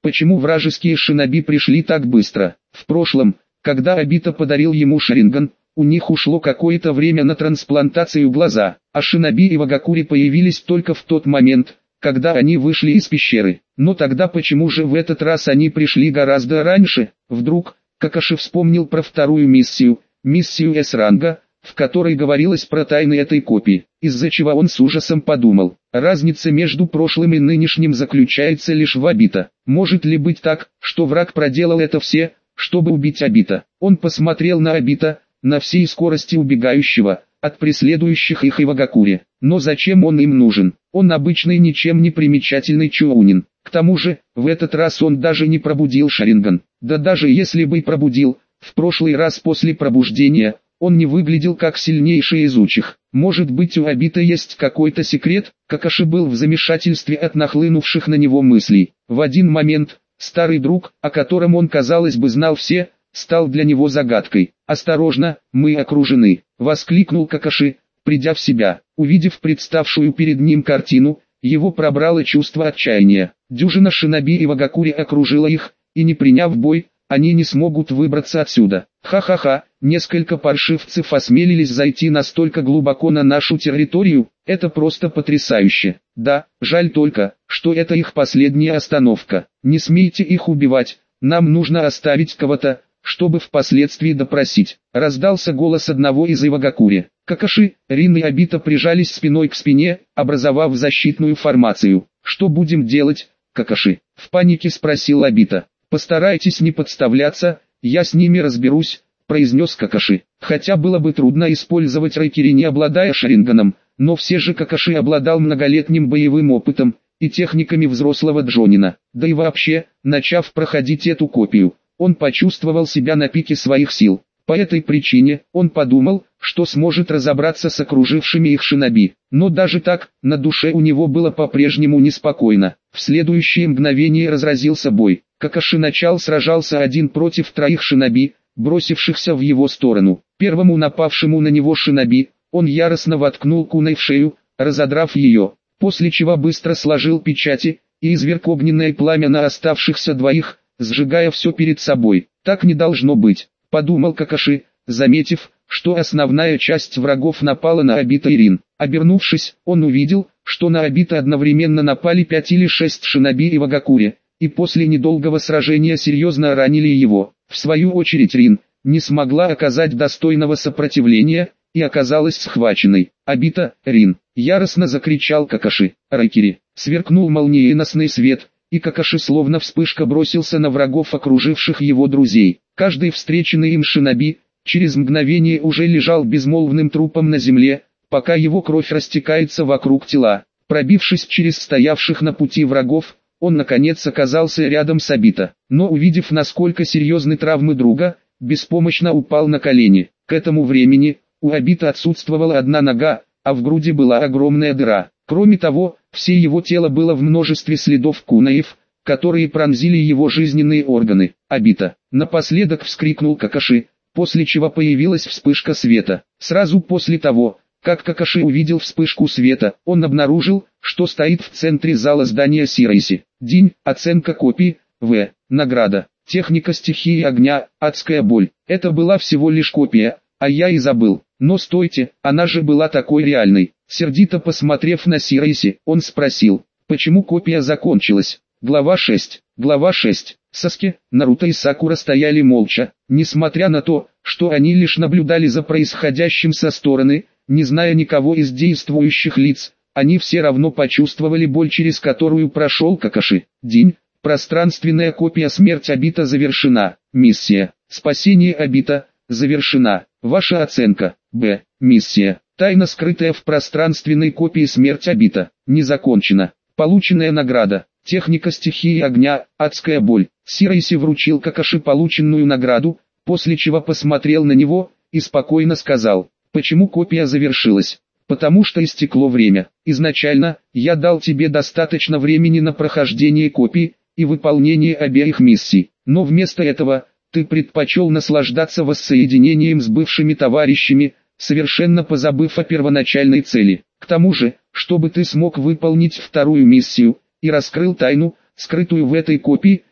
Почему вражеские шиноби пришли так быстро? В прошлом, когда Обита подарил ему Sharingan, у них ушло какое-то время на трансплантацию глаза, а шиноби и Вагакури появились только в тот момент, когда они вышли из пещеры. Но тогда почему же в этот раз они пришли гораздо раньше? Вдруг, Какаши вспомнил про вторую миссию С-ранга, в которой говорилось про тайны этой копии, из-за чего он с ужасом подумал. Разница между прошлым и нынешним заключается лишь в Обита. Может ли быть так, что враг проделал это все, чтобы убить Обита? Он посмотрел на Обита, на всей скорости убегающего от преследующих их Ивагакури. Но зачем он им нужен? Он обычный ничем не примечательный чоунин. К тому же, в этот раз он даже не пробудил Sharingan. Да даже если бы и пробудил, в прошлый раз после пробуждения, он не выглядел как сильнейший из учих. Может быть, у Обита есть какой-то секрет? Какаши был в замешательстве от нахлынувших на него мыслей. В один момент, старый друг, о котором он, казалось бы, знал все, стал для него загадкой. «Осторожно, мы окружены!» — воскликнул Какаши, придя в себя. Увидев представшую перед ним картину, его пробрало чувство отчаяния. Дюжина шиноби и Вагакури окружила их, и не приняв бой, они не смогут выбраться отсюда. Ха-ха-ха, несколько паршивцев осмелились зайти настолько глубоко на нашу территорию, это просто потрясающе. Да, жаль только, что это их последняя остановка. Не смейте их убивать, нам нужно оставить кого-то, чтобы впоследствии допросить. Раздался голос одного из Ивагакури. Какаши, Рин и Обита прижались спиной к спине, образовав защитную формацию. «Что будем делать, Какаши?» — в панике спросил Обита. «Постарайтесь не подставляться, я с ними разберусь», — произнес Какаши. Хотя было бы трудно использовать райкери, не обладая Шаринганом, но все же Какаши обладал многолетним боевым опытом и техниками взрослого джонина. Да и вообще, начав проходить эту копию, он почувствовал себя на пике своих сил. По этой причине, он подумал, что сможет разобраться с окружившими их шиноби. Но даже так, на душе у него было по-прежнему неспокойно. В следующее мгновение разразился бой. Какаши начал сражался один против троих шиноби, бросившихся в его сторону. Первому напавшему на него шиноби, он яростно воткнул куной в шею, разодрав ее, после чего быстро сложил печати и изверг огненное пламя на оставшихся двоих, сжигая все перед собой. «Так не должно быть», — подумал Какаши, заметив, что основная часть врагов напала на Обита и Рин. Обернувшись, он увидел, что на Обита одновременно напали 5 или 6 шиноби и Вагакури, и после недолгого сражения серьезно ранили его. В свою очередь Рин не смогла оказать достойного сопротивления и оказалась схваченной. «Обита, Рин!» — яростно закричал Какаши. Райкери сверкнул молниеносный свет, и Какаши словно вспышка бросился на врагов, окруживших его друзей. Каждый встреченный им шиноби через мгновение уже лежал безмолвным трупом на земле, пока его кровь растекается вокруг тела. Пробившись через стоявших на пути врагов, он наконец оказался рядом с Обита. Но увидев, насколько серьезны травмы друга, беспомощно упал на колени. К этому времени у Обита отсутствовала одна нога, а в груди была огромная дыра. Кроме того, все его тело было в множестве следов кунаев, которые пронзили его жизненные органы. «Обита!» — напоследок вскрикнул Какаши, после чего появилась вспышка света. Сразу после того, как Какаши увидел вспышку света, он обнаружил, что стоит в центре зала здания Сирайси. День, оценка копий, В. Награда. Техника стихии огня, адская боль. Это была всего лишь копия, а я и забыл. Но стойте, она же была такой реальной. Сердито посмотрев на Сирайси, он спросил, почему копия закончилась. Глава 6. Глава 6. Саске, Наруто и Сакура стояли молча, несмотря на то, что они лишь наблюдали за происходящим со стороны, не зная никого из действующих лиц. Они все равно почувствовали боль, через которую прошел Какаши. День. Пространственная копия смерть Обита завершена. Миссия. Спасение Обита завершена. Ваша оценка. Б. Миссия. Тайна, скрытая в пространственной копии смерть Обита, не закончена. Полученная награда. Техника стихии огня, адская боль. Сирайси вручил Какаши полученную награду, после чего посмотрел на него и спокойно сказал, почему копия завершилась. Потому что истекло время. Изначально, я дал тебе достаточно времени на прохождение копий и выполнение обеих миссий, но вместо этого, ты предпочел наслаждаться воссоединением с бывшими товарищами, совершенно позабыв о первоначальной цели. К тому же, чтобы ты смог выполнить вторую миссию, и раскрыл тайну, скрытую в этой копии,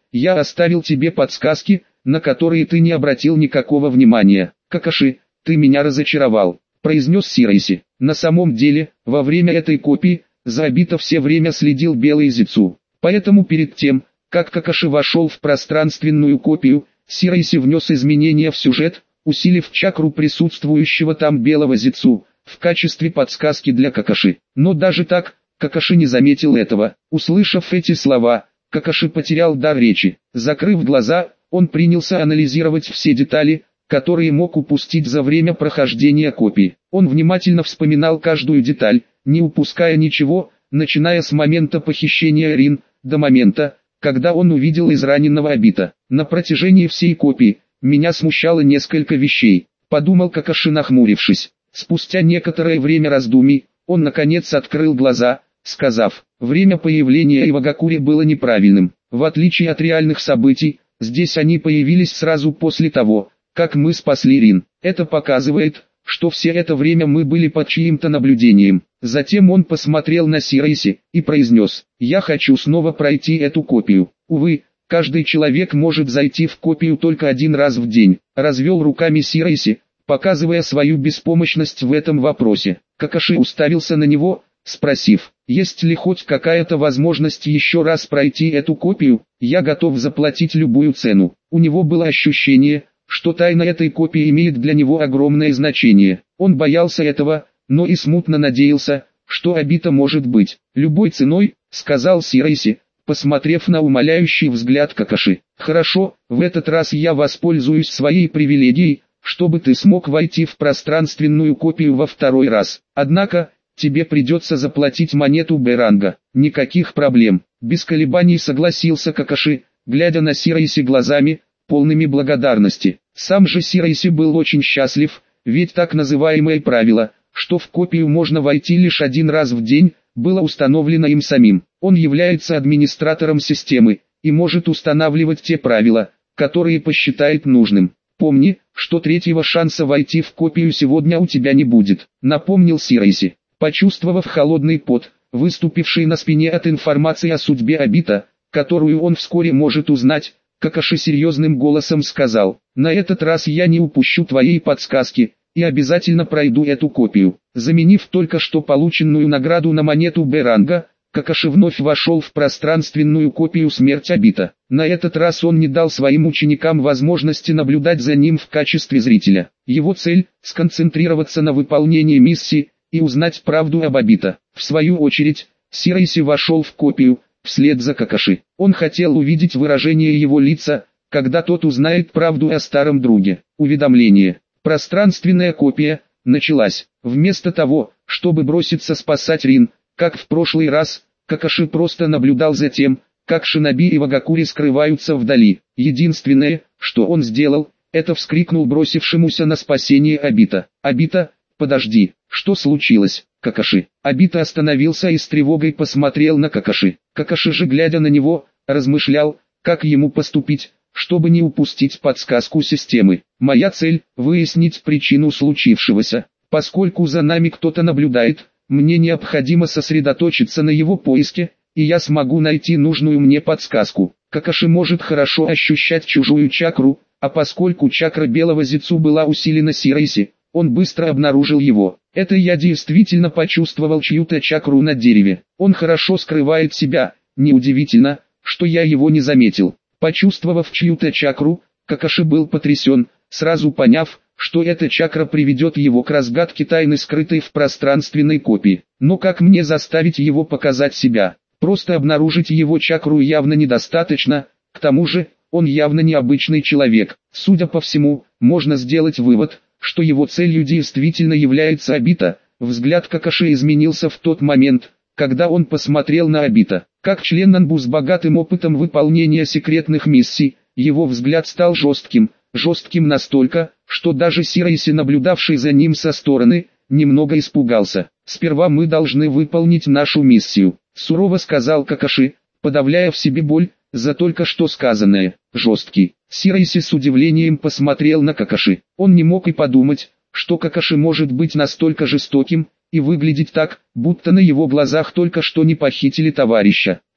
я оставил тебе подсказки, на которые ты не обратил никакого внимания. Какаши, ты меня разочаровал», — произнес Сирайси. На самом деле, во время этой копии, за Обито все время следил Белый Зицу. Поэтому перед тем, как Какаши вошел в пространственную копию, Сирайси внес изменения в сюжет, усилив чакру присутствующего там Белого Зицу, в качестве подсказки для Какаши. Но даже так, Какаши не заметил этого. Услышав эти слова, Какаши потерял дар речи. Закрыв глаза, он принялся анализировать все детали, которые мог упустить за время прохождения копии. Он внимательно вспоминал каждую деталь, не упуская ничего, начиная с момента похищения Рин, до момента, когда он увидел израненного Обито. На протяжении всей копии, меня смущало несколько вещей, подумал Какаши, нахмурившись. Спустя некоторое время раздумий, он наконец открыл глаза, сказав: «Время появления Ивагакури было неправильным. В отличие от реальных событий, здесь они появились сразу после того, как мы спасли Рин. Это показывает, что все это время мы были под чьим-то наблюдением». Затем он посмотрел на Сирайси и произнес: «Я хочу снова пройти эту копию. Увы, каждый человек может зайти в копию только один раз в день». Развел руками Сирайси, показывая свою беспомощность в этом вопросе. Какаши уставился на него, спросив: «Есть ли хоть какая-то возможность еще раз пройти эту копию? Я готов заплатить любую цену». У него было ощущение, что тайна этой копии имеет для него огромное значение. Он боялся этого, но и смутно надеялся, что Обито может быть. «Любой ценой», — сказал Сирайси, посмотрев на умоляющий взгляд Какаши. «Хорошо, в этот раз я воспользуюсь своей привилегией, чтобы ты смог войти в пространственную копию во второй раз. Однако, тебе придется заплатить монету Б-ранга». «Никаких проблем», — без колебаний согласился Какаши, глядя на Сирайси глазами, полными благодарности. Сам же Сирайси был очень счастлив, ведь так называемое правило, что в копию можно войти лишь один раз в день, было установлено им самим. Он является администратором системы и может устанавливать те правила, которые посчитает нужным. «Помни, что третьего шанса войти в копию сегодня у тебя не будет», — напомнил Сирайси. Почувствовав холодный пот, выступивший на спине от информации о судьбе Обито, которую он вскоре может узнать, Какаши серьезным голосом сказал: «На этот раз я не упущу твоей подсказки, и обязательно пройду эту копию». Заменив только что полученную награду на монету Б-ранга, Какаши вновь вошел в пространственную копию «Смерть Обито». На этот раз он не дал своим ученикам возможности наблюдать за ним в качестве зрителя. Его цель – сконцентрироваться на выполнении миссии и узнать правду об Обито. В свою очередь, Сирайси вошел в копию, вслед за Какаши. Он хотел увидеть выражение его лица, когда тот узнает правду о старом друге. Уведомление. Пространственная копия началась. Вместо того, чтобы броситься спасать Рин, как в прошлый раз, Какаши просто наблюдал за тем, как Шиноби и Вагакури скрываются вдали. Единственное, что он сделал, это вскрикнул бросившемуся на спасение Обито: «Обито, подожди, что случилось, Какаши?» Обито остановился и с тревогой посмотрел на Какаши. Какаши же, глядя на него, размышлял, как ему поступить, чтобы не упустить подсказку системы. «Моя цель – выяснить причину случившегося. Поскольку за нами кто-то наблюдает, мне необходимо сосредоточиться на его поиске, и я смогу найти нужную мне подсказку». Какаши может хорошо ощущать чужую чакру, а поскольку чакра Белого Зицу была усилена Сирайси, он быстро обнаружил его. «Это я действительно почувствовал чью-то чакру на дереве. Он хорошо скрывает себя, неудивительно, что я его не заметил». Почувствовав чью-то чакру, Какаши был потрясен, сразу поняв, что эта чакра приведет его к разгадке тайны, скрытой в пространственной копии. Но как мне заставить его показать себя? Просто обнаружить его чакру явно недостаточно, к тому же, он явно необычный человек. Судя по всему, можно сделать вывод, что его целью действительно является Обито. Взгляд Какаши изменился в тот момент, когда он посмотрел на Обито. Как член Нанбу с богатым опытом выполнения секретных миссий, его взгляд стал жестким настолько, что даже Сирайси, наблюдавший за ним со стороны, немного испугался. «Сперва мы должны выполнить нашу миссию», — сурово сказал Какаши, подавляя в себе боль за только что сказанное. «Жесткий». Сирайси с удивлением посмотрел на Какаши. Он не мог и подумать, что Какаши может быть настолько жестоким и выглядеть так, будто на его глазах только что не похитили товарища.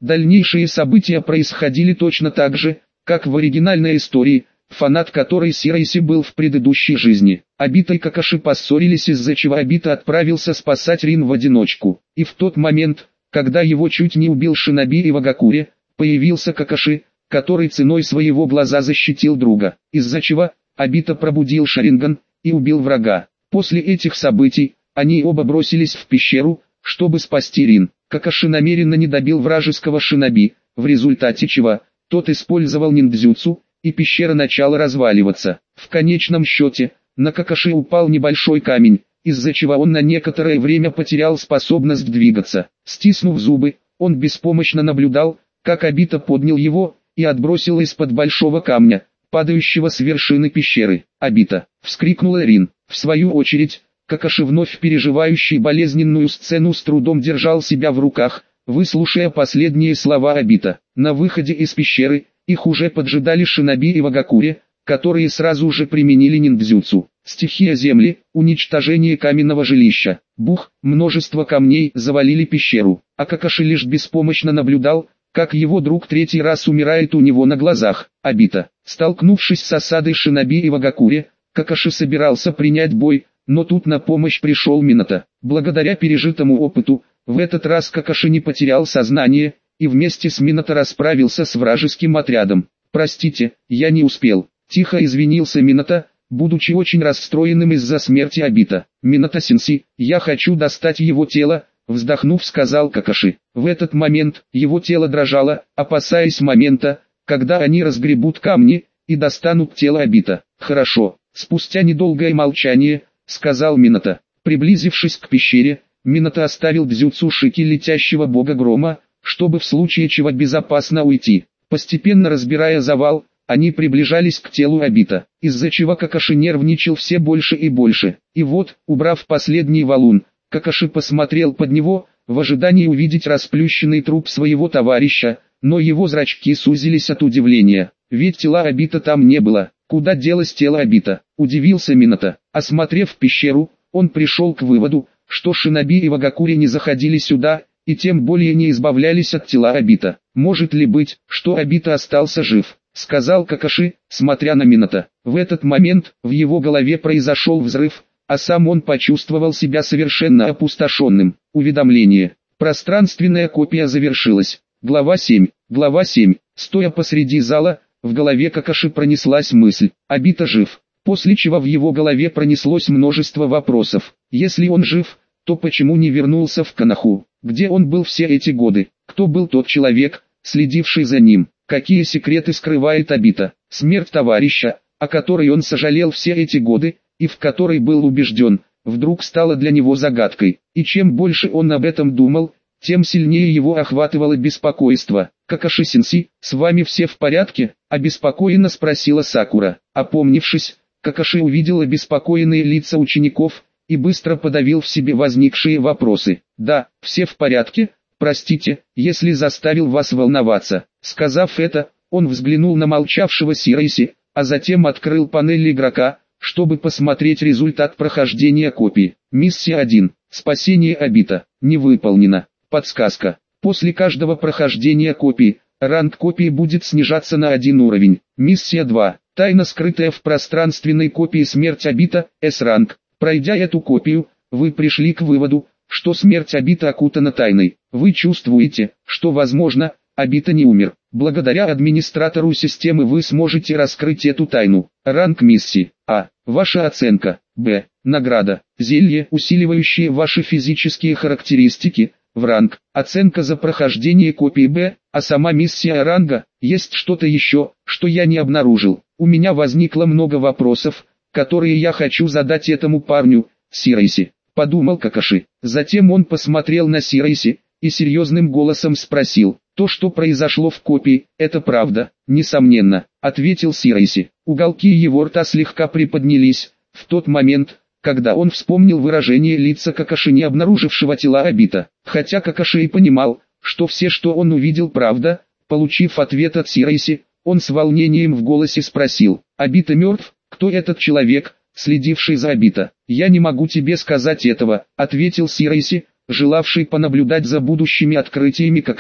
Дальнейшие события происходили точно так же, как в оригинальной истории, фанат которой Сирайси был в предыдущей жизни. Обита и Какаши поссорились, из-за чего Обита отправился спасать Рин в одиночку. И в тот момент, когда его чуть не убил Шиноби Ивагакуре, появился Какаши, который ценой своего глаза защитил друга, из-за чего Обита пробудил Шаринган и убил врага. После этих событий, они оба бросились в пещеру, чтобы спасти Рин. Какаши намеренно не добил вражеского Шиноби, в результате чего тот использовал ниндзюцу, и пещера начала разваливаться. В конечном счете, на Какаши упал небольшой камень, из-за чего он на некоторое время потерял способность двигаться. Стиснув зубы, он беспомощно наблюдал, как Обита поднял его и отбросил из-под большого камня, падающего с вершины пещеры. «Обита!» — вскрикнула Рин. В свою очередь, Какаши, вновь переживающий болезненную сцену, с трудом держал себя в руках, выслушая последние слова Обита. На выходе из пещеры их уже поджидали Шиноби и Ивагакуре, которые сразу же применили ниндзюцу. Стихия земли, уничтожение каменного жилища. Бух, множество камней завалили пещеру, а Какаши лишь беспомощно наблюдал, как его друг третий раз умирает у него на глазах. Обита. Столкнувшись с осадой Шиноби и Ивагакуре, Какаши собирался принять бой, но тут на помощь пришел Минато. Благодаря пережитому опыту, в этот раз Какаши не потерял сознание, и вместе с Минато расправился с вражеским отрядом. «Простите, я не успел», — тихо извинился Минато, будучи очень расстроенным из-за смерти Обита. «Минато-сенси, я хочу достать его тело», — вздохнув, сказал Какаши. В этот момент его тело дрожало, опасаясь момента, когда они разгребут камни и достанут тело Обита. «Хорошо». Спустя недолгое молчание, сказал Минато. Приблизившись к пещере, Минато оставил дзюцу Шики, летящего бога грома, чтобы в случае чего безопасно уйти. Постепенно разбирая завал, они приближались к телу Обита, из-за чего Какаши нервничал все больше и больше. И вот, убрав последний валун, Какаши посмотрел под него, в ожидании увидеть расплющенный труп своего товарища, но его зрачки сузились от удивления, ведь тела Обита там не было. Куда делось тело Обита? Удивился Минато. Осмотрев пещеру, он пришел к выводу, что Шиноби и Ивагакуре не заходили сюда, и тем более не избавлялись от тела Обита. «Может ли быть, что Обита остался жив?» — сказал Какаши, смотря на Минато. В этот момент в его голове произошел взрыв, а сам он почувствовал себя совершенно опустошенным. Уведомление. Пространственная копия завершилась. Глава 7. Глава 7. Стоя посреди зала, в голове Какаши пронеслась мысль: Обита жив. После чего в его голове пронеслось множество вопросов. Если он жив, то почему не вернулся в Коноху? Где он был все эти годы? Кто был тот человек, следивший за ним? Какие секреты скрывает Обита? Смерть товарища, о которой он сожалел все эти годы, и в которой был убежден, вдруг стала для него загадкой. И чем больше он об этом думал, тем сильнее его охватывало беспокойство. «Какаши-сенси, с вами все в порядке?» – обеспокоенно спросила Сакура. Опомнившись, Какаши увидел обеспокоенные лица учеников и быстро подавил в себе возникшие вопросы. «Да, все в порядке, простите, если заставил вас волноваться». Сказав это, он взглянул на молчавшего Сирайси, а затем открыл панель игрока, чтобы посмотреть результат прохождения копии. Миссия 1. Спасение Обита. Не выполнено. Подсказка. После каждого прохождения копии, ранг копии будет снижаться на 1 уровень. Миссия 2. Тайна, скрытая в пространственной копии смерть Обита, S-ранг. Пройдя эту копию, вы пришли к выводу, что смерть Обита окутана тайной. Вы чувствуете, что возможно, Обита не умер. Благодаря администратору системы вы сможете раскрыть эту тайну. Ранг миссии. А. Ваша оценка. Б. Награда. Зелье, усиливающее ваши физические характеристики. В ранг. Оценка за прохождение копии Б. А сама миссия ранга. Есть что-то еще, что я не обнаружил. У меня возникло много вопросов, которые я хочу задать этому парню, Сирайси. Подумал Какаши. Затем он посмотрел на Сирайси и серьезным голосом спросил: «То, что произошло в копии, это правда?» «Несомненно», — ответил Сирайси. Уголки его рта слегка приподнялись, в тот момент, когда он вспомнил выражение лица Какаши, не обнаружившего тела Обита. Хотя Какаши и понимал, что все, что он увидел, правда, получив ответ от Сирайси, он с волнением в голосе спросил: «Обита мертв? Кто этот человек, следивший за Обита?» «Я не могу тебе сказать этого», — ответил Сирайси, желавший понаблюдать за будущими открытиями Какаши.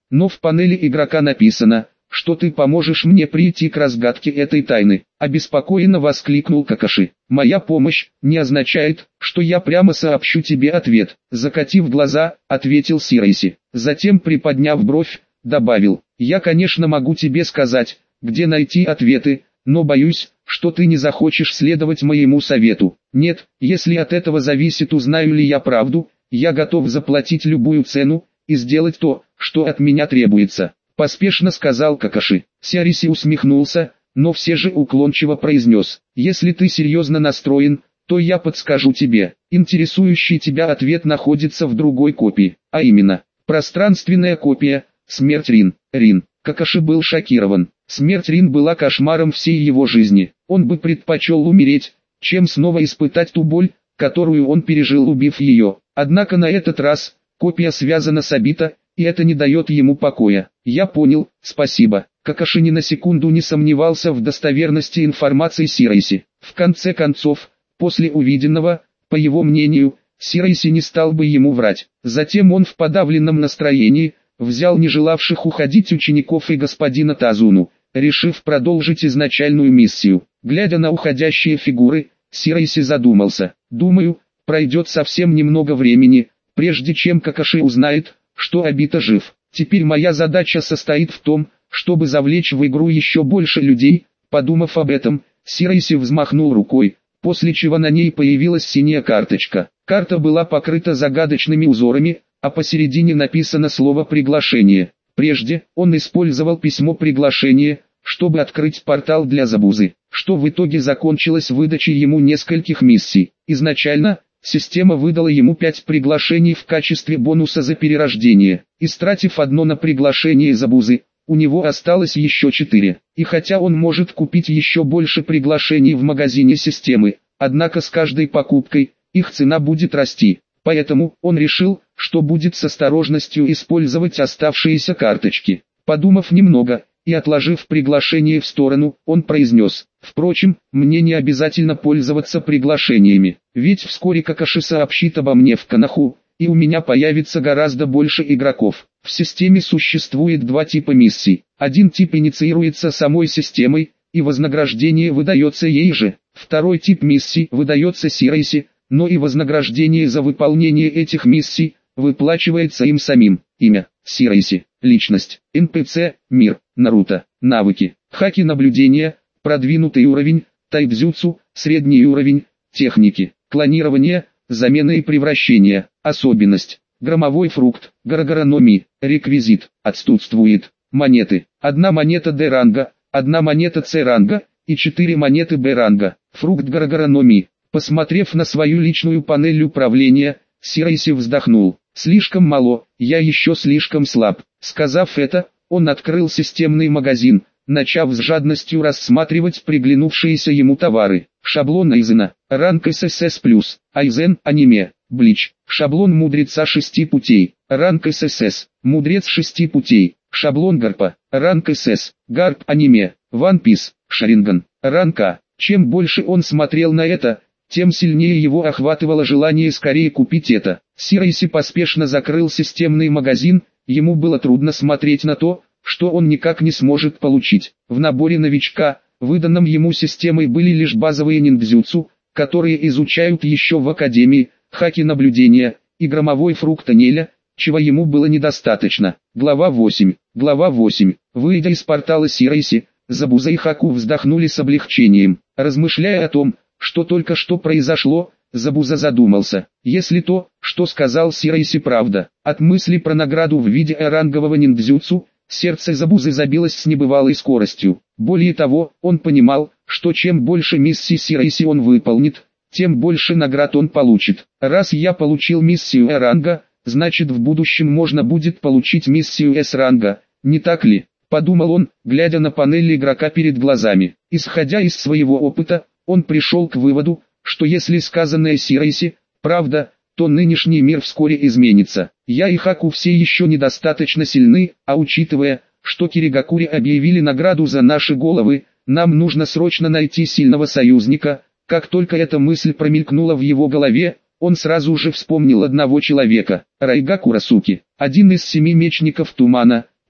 но в панели игрока написано, что ты поможешь мне прийти к разгадке этой тайны. Обеспокоенно воскликнул Какаши. Моя помощь не означает, что я прямо сообщу тебе ответ. Закатив глаза, ответил Сирайси. Затем, приподняв бровь, добавил: я, конечно, могу тебе сказать, где найти ответы, но боюсь, что ты не захочешь следовать моему совету. Нет, если от этого зависит, узнаю ли я правду, я готов заплатить любую цену и сделать то, что от меня требуется. Поспешно сказал Какаши. Сирайси усмехнулся, но все же уклончиво произнес: если ты серьезно настроен, то я подскажу тебе. Интересующий тебя ответ находится в другой копии, а именно, пространственная копия, смерть Рин. Какаши был шокирован. Смерть Рин была кошмаром всей его жизни. Он бы предпочел умереть, чем снова испытать ту боль, которую он пережил, убив ее. Однако на этот раз, копия связана с Обито, и это не дает ему покоя. Я понял, спасибо. Какаши ни на секунду не сомневался в достоверности информации Сирайси. В конце концов, после увиденного, по его мнению, Сирайси не стал бы ему врать. Затем он в подавленном настроении взял не желавших уходить учеников и господина Тазуну, решив продолжить изначальную миссию. Глядя на уходящие фигуры, Сирайси задумался. Думаю, пройдет совсем немного времени, прежде чем Какаши узнает, что Обито жив. Теперь моя задача состоит в том, чтобы завлечь в игру еще больше людей. Подумав об этом, Сирайси взмахнул рукой, после чего на ней появилась синяя карточка. Карта была покрыта загадочными узорами, а посередине написано слово «приглашение». Прежде, он использовал письмо приглашения, чтобы открыть портал для Забузы, что в итоге закончилось выдачей ему нескольких миссий. Изначально, система выдала ему 5 приглашений в качестве бонуса за перерождение. Истратив одно на приглашение Забузы, у него осталось еще 4. И хотя он может купить еще больше приглашений в магазине системы, однако с каждой покупкой, их цена будет расти. Поэтому он решил, что будет с осторожностью использовать оставшиеся карточки. Подумав немного и отложив приглашение в сторону, он произнес: «Впрочем, мне не обязательно пользоваться приглашениями, ведь вскоре Какаши сообщит обо мне в Коноху, и у меня появится гораздо больше игроков». В системе существует 2 типа миссий. Один тип инициируется самой системой, и вознаграждение выдается ей же. Второй тип миссий выдается Сирайси, но и вознаграждение за выполнение этих миссий выплачивается им самим. Имя – Сирайси, личность, НПЦ, мир, Наруто, навыки, хаки наблюдения, продвинутый уровень, тайдзюцу, средний уровень, техники, клонирование, замена и превращение, особенность, громовой фрукт, гарагара-но-ми, реквизит, отсутствует, монеты, 1 монета Д ранга, 1 монета С ранга и 4 монеты Б ранга, фрукт гарагара-но-ми. Посмотрев на свою личную панель управления, Сирайси вздохнул. «Слишком мало, я еще слишком слаб». Сказав это, он открыл системный магазин, начав с жадностью рассматривать приглянувшиеся ему товары. Шаблон Айзена, ранг ССС+, Айзен, аниме, Блич, шаблон Мудреца 6 путей, ранг ССС, Мудрец 6 путей, шаблон Гарпа, ранг СС, Гарп, аниме, One Piece, Шаринган, ранг А. Чем больше он смотрел на это, тем сильнее его охватывало желание скорее купить это. Сирайси поспешно закрыл системный магазин, ему было трудно смотреть на то, что он никак не сможет получить. В наборе новичка, выданном ему системой, были лишь базовые ниндзюцу, которые изучают еще в академии, хаки наблюдения, и громовой фрукт Анеля, чего ему было недостаточно. Глава 8. Выйдя из портала Сирайси, Забуза и Хаку вздохнули с облегчением. Размышляя о том, что только что произошло, Забуза задумался. Если то, что сказал Сирайси, правда, от мысли про награду в виде рангового ниндзюцу, сердце Забузы забилось с небывалой скоростью. Более того, он понимал, что чем больше миссий Сирайси он выполнит, тем больше наград он получит. Раз я получил миссию ранга, значит в будущем можно будет получить миссию С-ранга, не так ли? Подумал он, глядя на панель игрока перед глазами. Исходя из своего опыта, он пришел к выводу, что если сказанное Сирайси правда, то нынешний мир вскоре изменится. Я и Хаку все еще недостаточно сильны, а учитывая, что Киригакури объявили награду за наши головы, нам нужно срочно найти сильного союзника. Как только эта мысль промелькнула в его голове, он сразу же вспомнил одного человека, Райга Курасуки, один из 7 мечников тумана,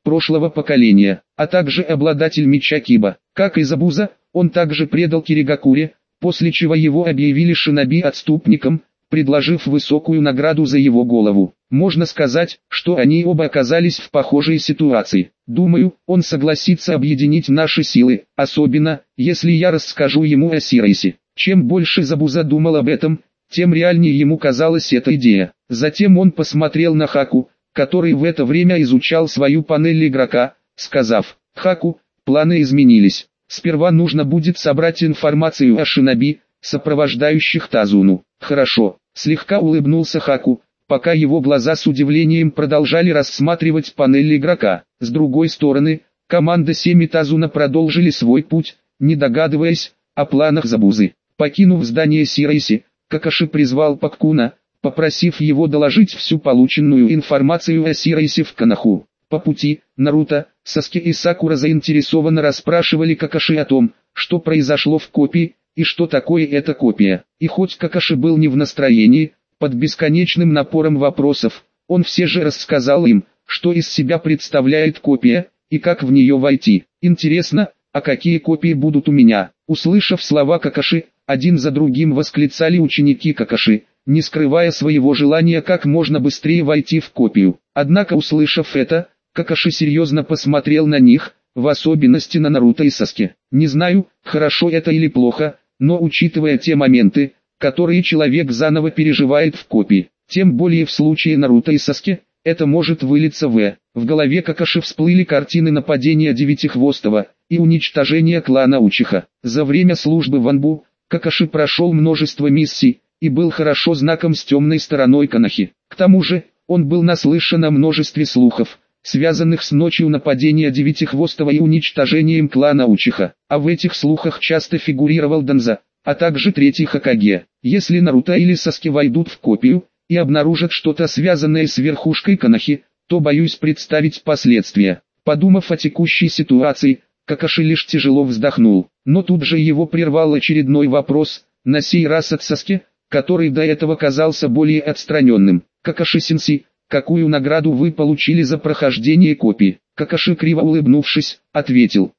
прошлого поколения, а также обладатель меча Киба. Как и Забуза, он также предал Киригакуре, после чего его объявили шиноби отступником, предложив высокую награду за его голову. Можно сказать, что они оба оказались в похожей ситуации. Думаю, он согласится объединить наши силы, особенно, если я расскажу ему о Сирайсе. Чем больше Забуза думал об этом, тем реальнее ему казалась эта идея. Затем он посмотрел на Хаку, который в это время изучал свою панель игрока, сказав: «Хаку, планы изменились. Сперва нужно будет собрать информацию о шиноби, сопровождающих Тазуну». «Хорошо», — слегка улыбнулся Хаку, пока его глаза с удивлением продолжали рассматривать панель игрока. С другой стороны, команда Семи Тазуна продолжили свой путь, не догадываясь о планах Забузы. Покинув здание Сирайси, Какаши призвал Паккуна, попросив его доложить всю полученную информацию о Сирайсе в Коноху. По пути, Наруто, Саски и Сакура заинтересованно расспрашивали Какаши о том, что произошло в копии, и что такое эта копия. И хоть Какаши был не в настроении, под бесконечным напором вопросов, он все же рассказал им, что из себя представляет копия, и как в нее войти. «Интересно, а какие копии будут у меня?» Услышав слова Какаши, один за другим восклицали ученики Какаши, не скрывая своего желания как можно быстрее войти в копию. Однако, услышав это, Какаши серьезно посмотрел на них, в особенности на Наруто и Саски. «Не знаю, хорошо это или плохо, но учитывая те моменты, которые человек заново переживает в копии, тем более в случае Наруто и Саски, это может вылиться в...» В голове Какаши всплыли картины нападения Девятихвостого и уничтожения клана Учиха. За время службы в Анбу, Какаши прошел множество миссий, и был хорошо знаком с темной стороной Конохи. К тому же, он был наслышан о множестве слухов, связанных с ночью нападения Девятихвостого и уничтожением клана Учиха. А в этих слухах часто фигурировал Данза, а также третий Хокаге. Если Наруто или Саски войдут в копию и обнаружат что-то связанное с верхушкой Конохи, то боюсь представить последствия. Подумав о текущей ситуации, Какаши лишь тяжело вздохнул. Но тут же его прервал очередной вопрос, на сей раз от Саски, который до этого казался более отстраненным. «Какаши-сенсей, какую награду вы получили за прохождение копии?» Какаши, криво улыбнувшись, ответил: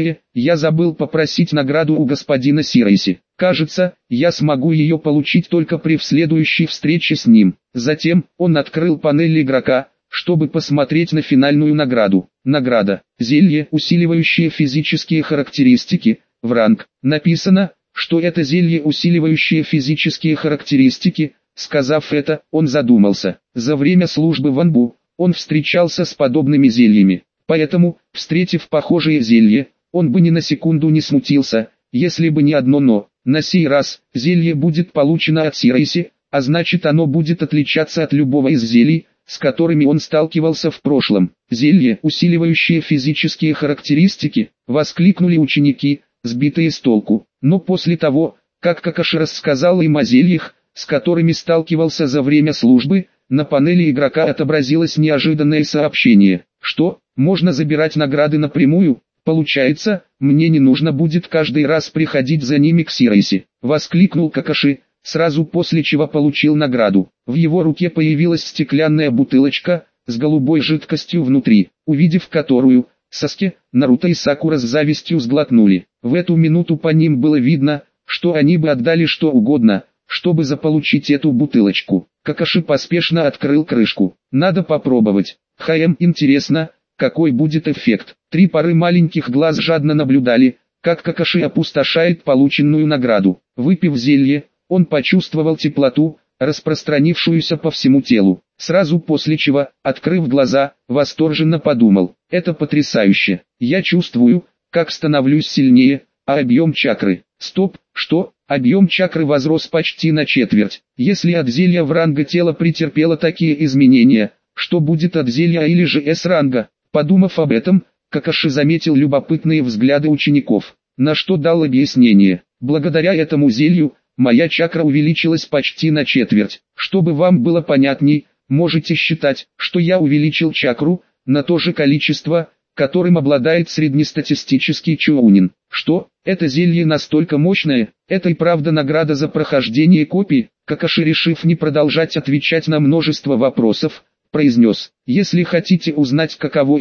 я забыл попросить награду у господина Сирайси. Кажется, я смогу ее получить только при следующей встрече с ним». Затем, он открыл панель игрока, чтобы посмотреть на финальную награду. Награда: зелье, усиливающее физические характеристики, в ранг. Написано, что это зелье, усиливающее физические характеристики. Сказав это, он задумался. За время службы в Анбу, он встречался с подобными зельями. Поэтому, встретив похожее зелье, он бы ни на секунду не смутился, если бы не одно «но». На сей раз, зелье будет получено от Сирайси, а значит оно будет отличаться от любого из зелий, с которыми он сталкивался в прошлом. «Зелье, усиливающее физические характеристики», — воскликнули ученики, сбитые с толку. Но после того, как Какаши рассказал им о зельях, с которыми сталкивался за время службы, на панели игрока отобразилось неожиданное сообщение. «Что, можно забирать награды напрямую? Получается, мне не нужно будет каждый раз приходить за ними к Сирайси», — воскликнул Какаши, сразу после чего получил награду. В его руке появилась стеклянная бутылочка с голубой жидкостью внутри, увидев которую, Саски, Наруто и Сакура с завистью сглотнули. В эту минуту по ним было видно, что они бы отдали что угодно, чтобы заполучить эту бутылочку. Какаши поспешно открыл крышку. «Надо попробовать. Интересно, какой будет эффект». 3 пары маленьких глаз жадно наблюдали, как Какаши опустошает полученную награду. Выпив зелье, он почувствовал теплоту, распространившуюся по всему телу. Сразу после чего, открыв глаза, восторженно подумал: «Это потрясающе. Я чувствую, как становлюсь сильнее, а объем чакры...» Стоп, что? Объем чакры возрос почти на четверть. Если от зелья в ранга тело претерпело такие изменения, что будет от зелья или же С-ранга? Подумав об этом, Какаши заметил любопытные взгляды учеников, на что дал объяснение: «Благодаря этому зелью, моя чакра увеличилась почти на четверть. Чтобы вам было понятней, можете считать, что я увеличил чакру на то же количество, которым обладает среднестатистический чоунин». «Что, это зелье настолько мощное? Это и правда награда за прохождение копии?» Какаши, решив не продолжать отвечать на множество вопросов, произнес: «Если хотите узнать, каково это,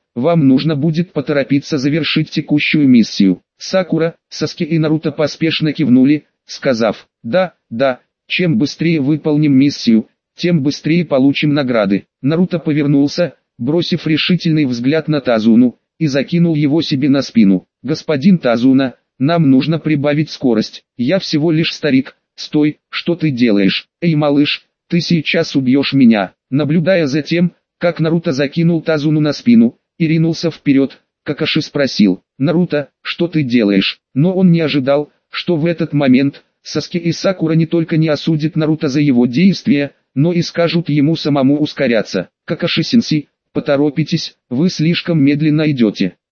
вам нужно будет поторопиться завершить текущую миссию. Сакура, Саски и Наруто поспешно кивнули, сказав: «Да, да, чем быстрее выполним миссию, тем быстрее получим награды». Наруто повернулся, бросив решительный взгляд на Тазуну, и закинул его себе на спину. «Господин Тазуна, нам нужно прибавить скорость. Я всего лишь старик. Стой, что ты делаешь? Эй, малыш, ты сейчас убьешь меня». Наблюдая за тем, как Наруто закинул Тазуну на спину и ринулся вперед, Какаши спросил: «Наруто, что ты делаешь?» Но он не ожидал, что в этот момент Саски и Сакура не только не осудят Наруто за его действия, но и скажут ему самому ускоряться. «Какаши-сенсей, поторопитесь, вы слишком медленно идете».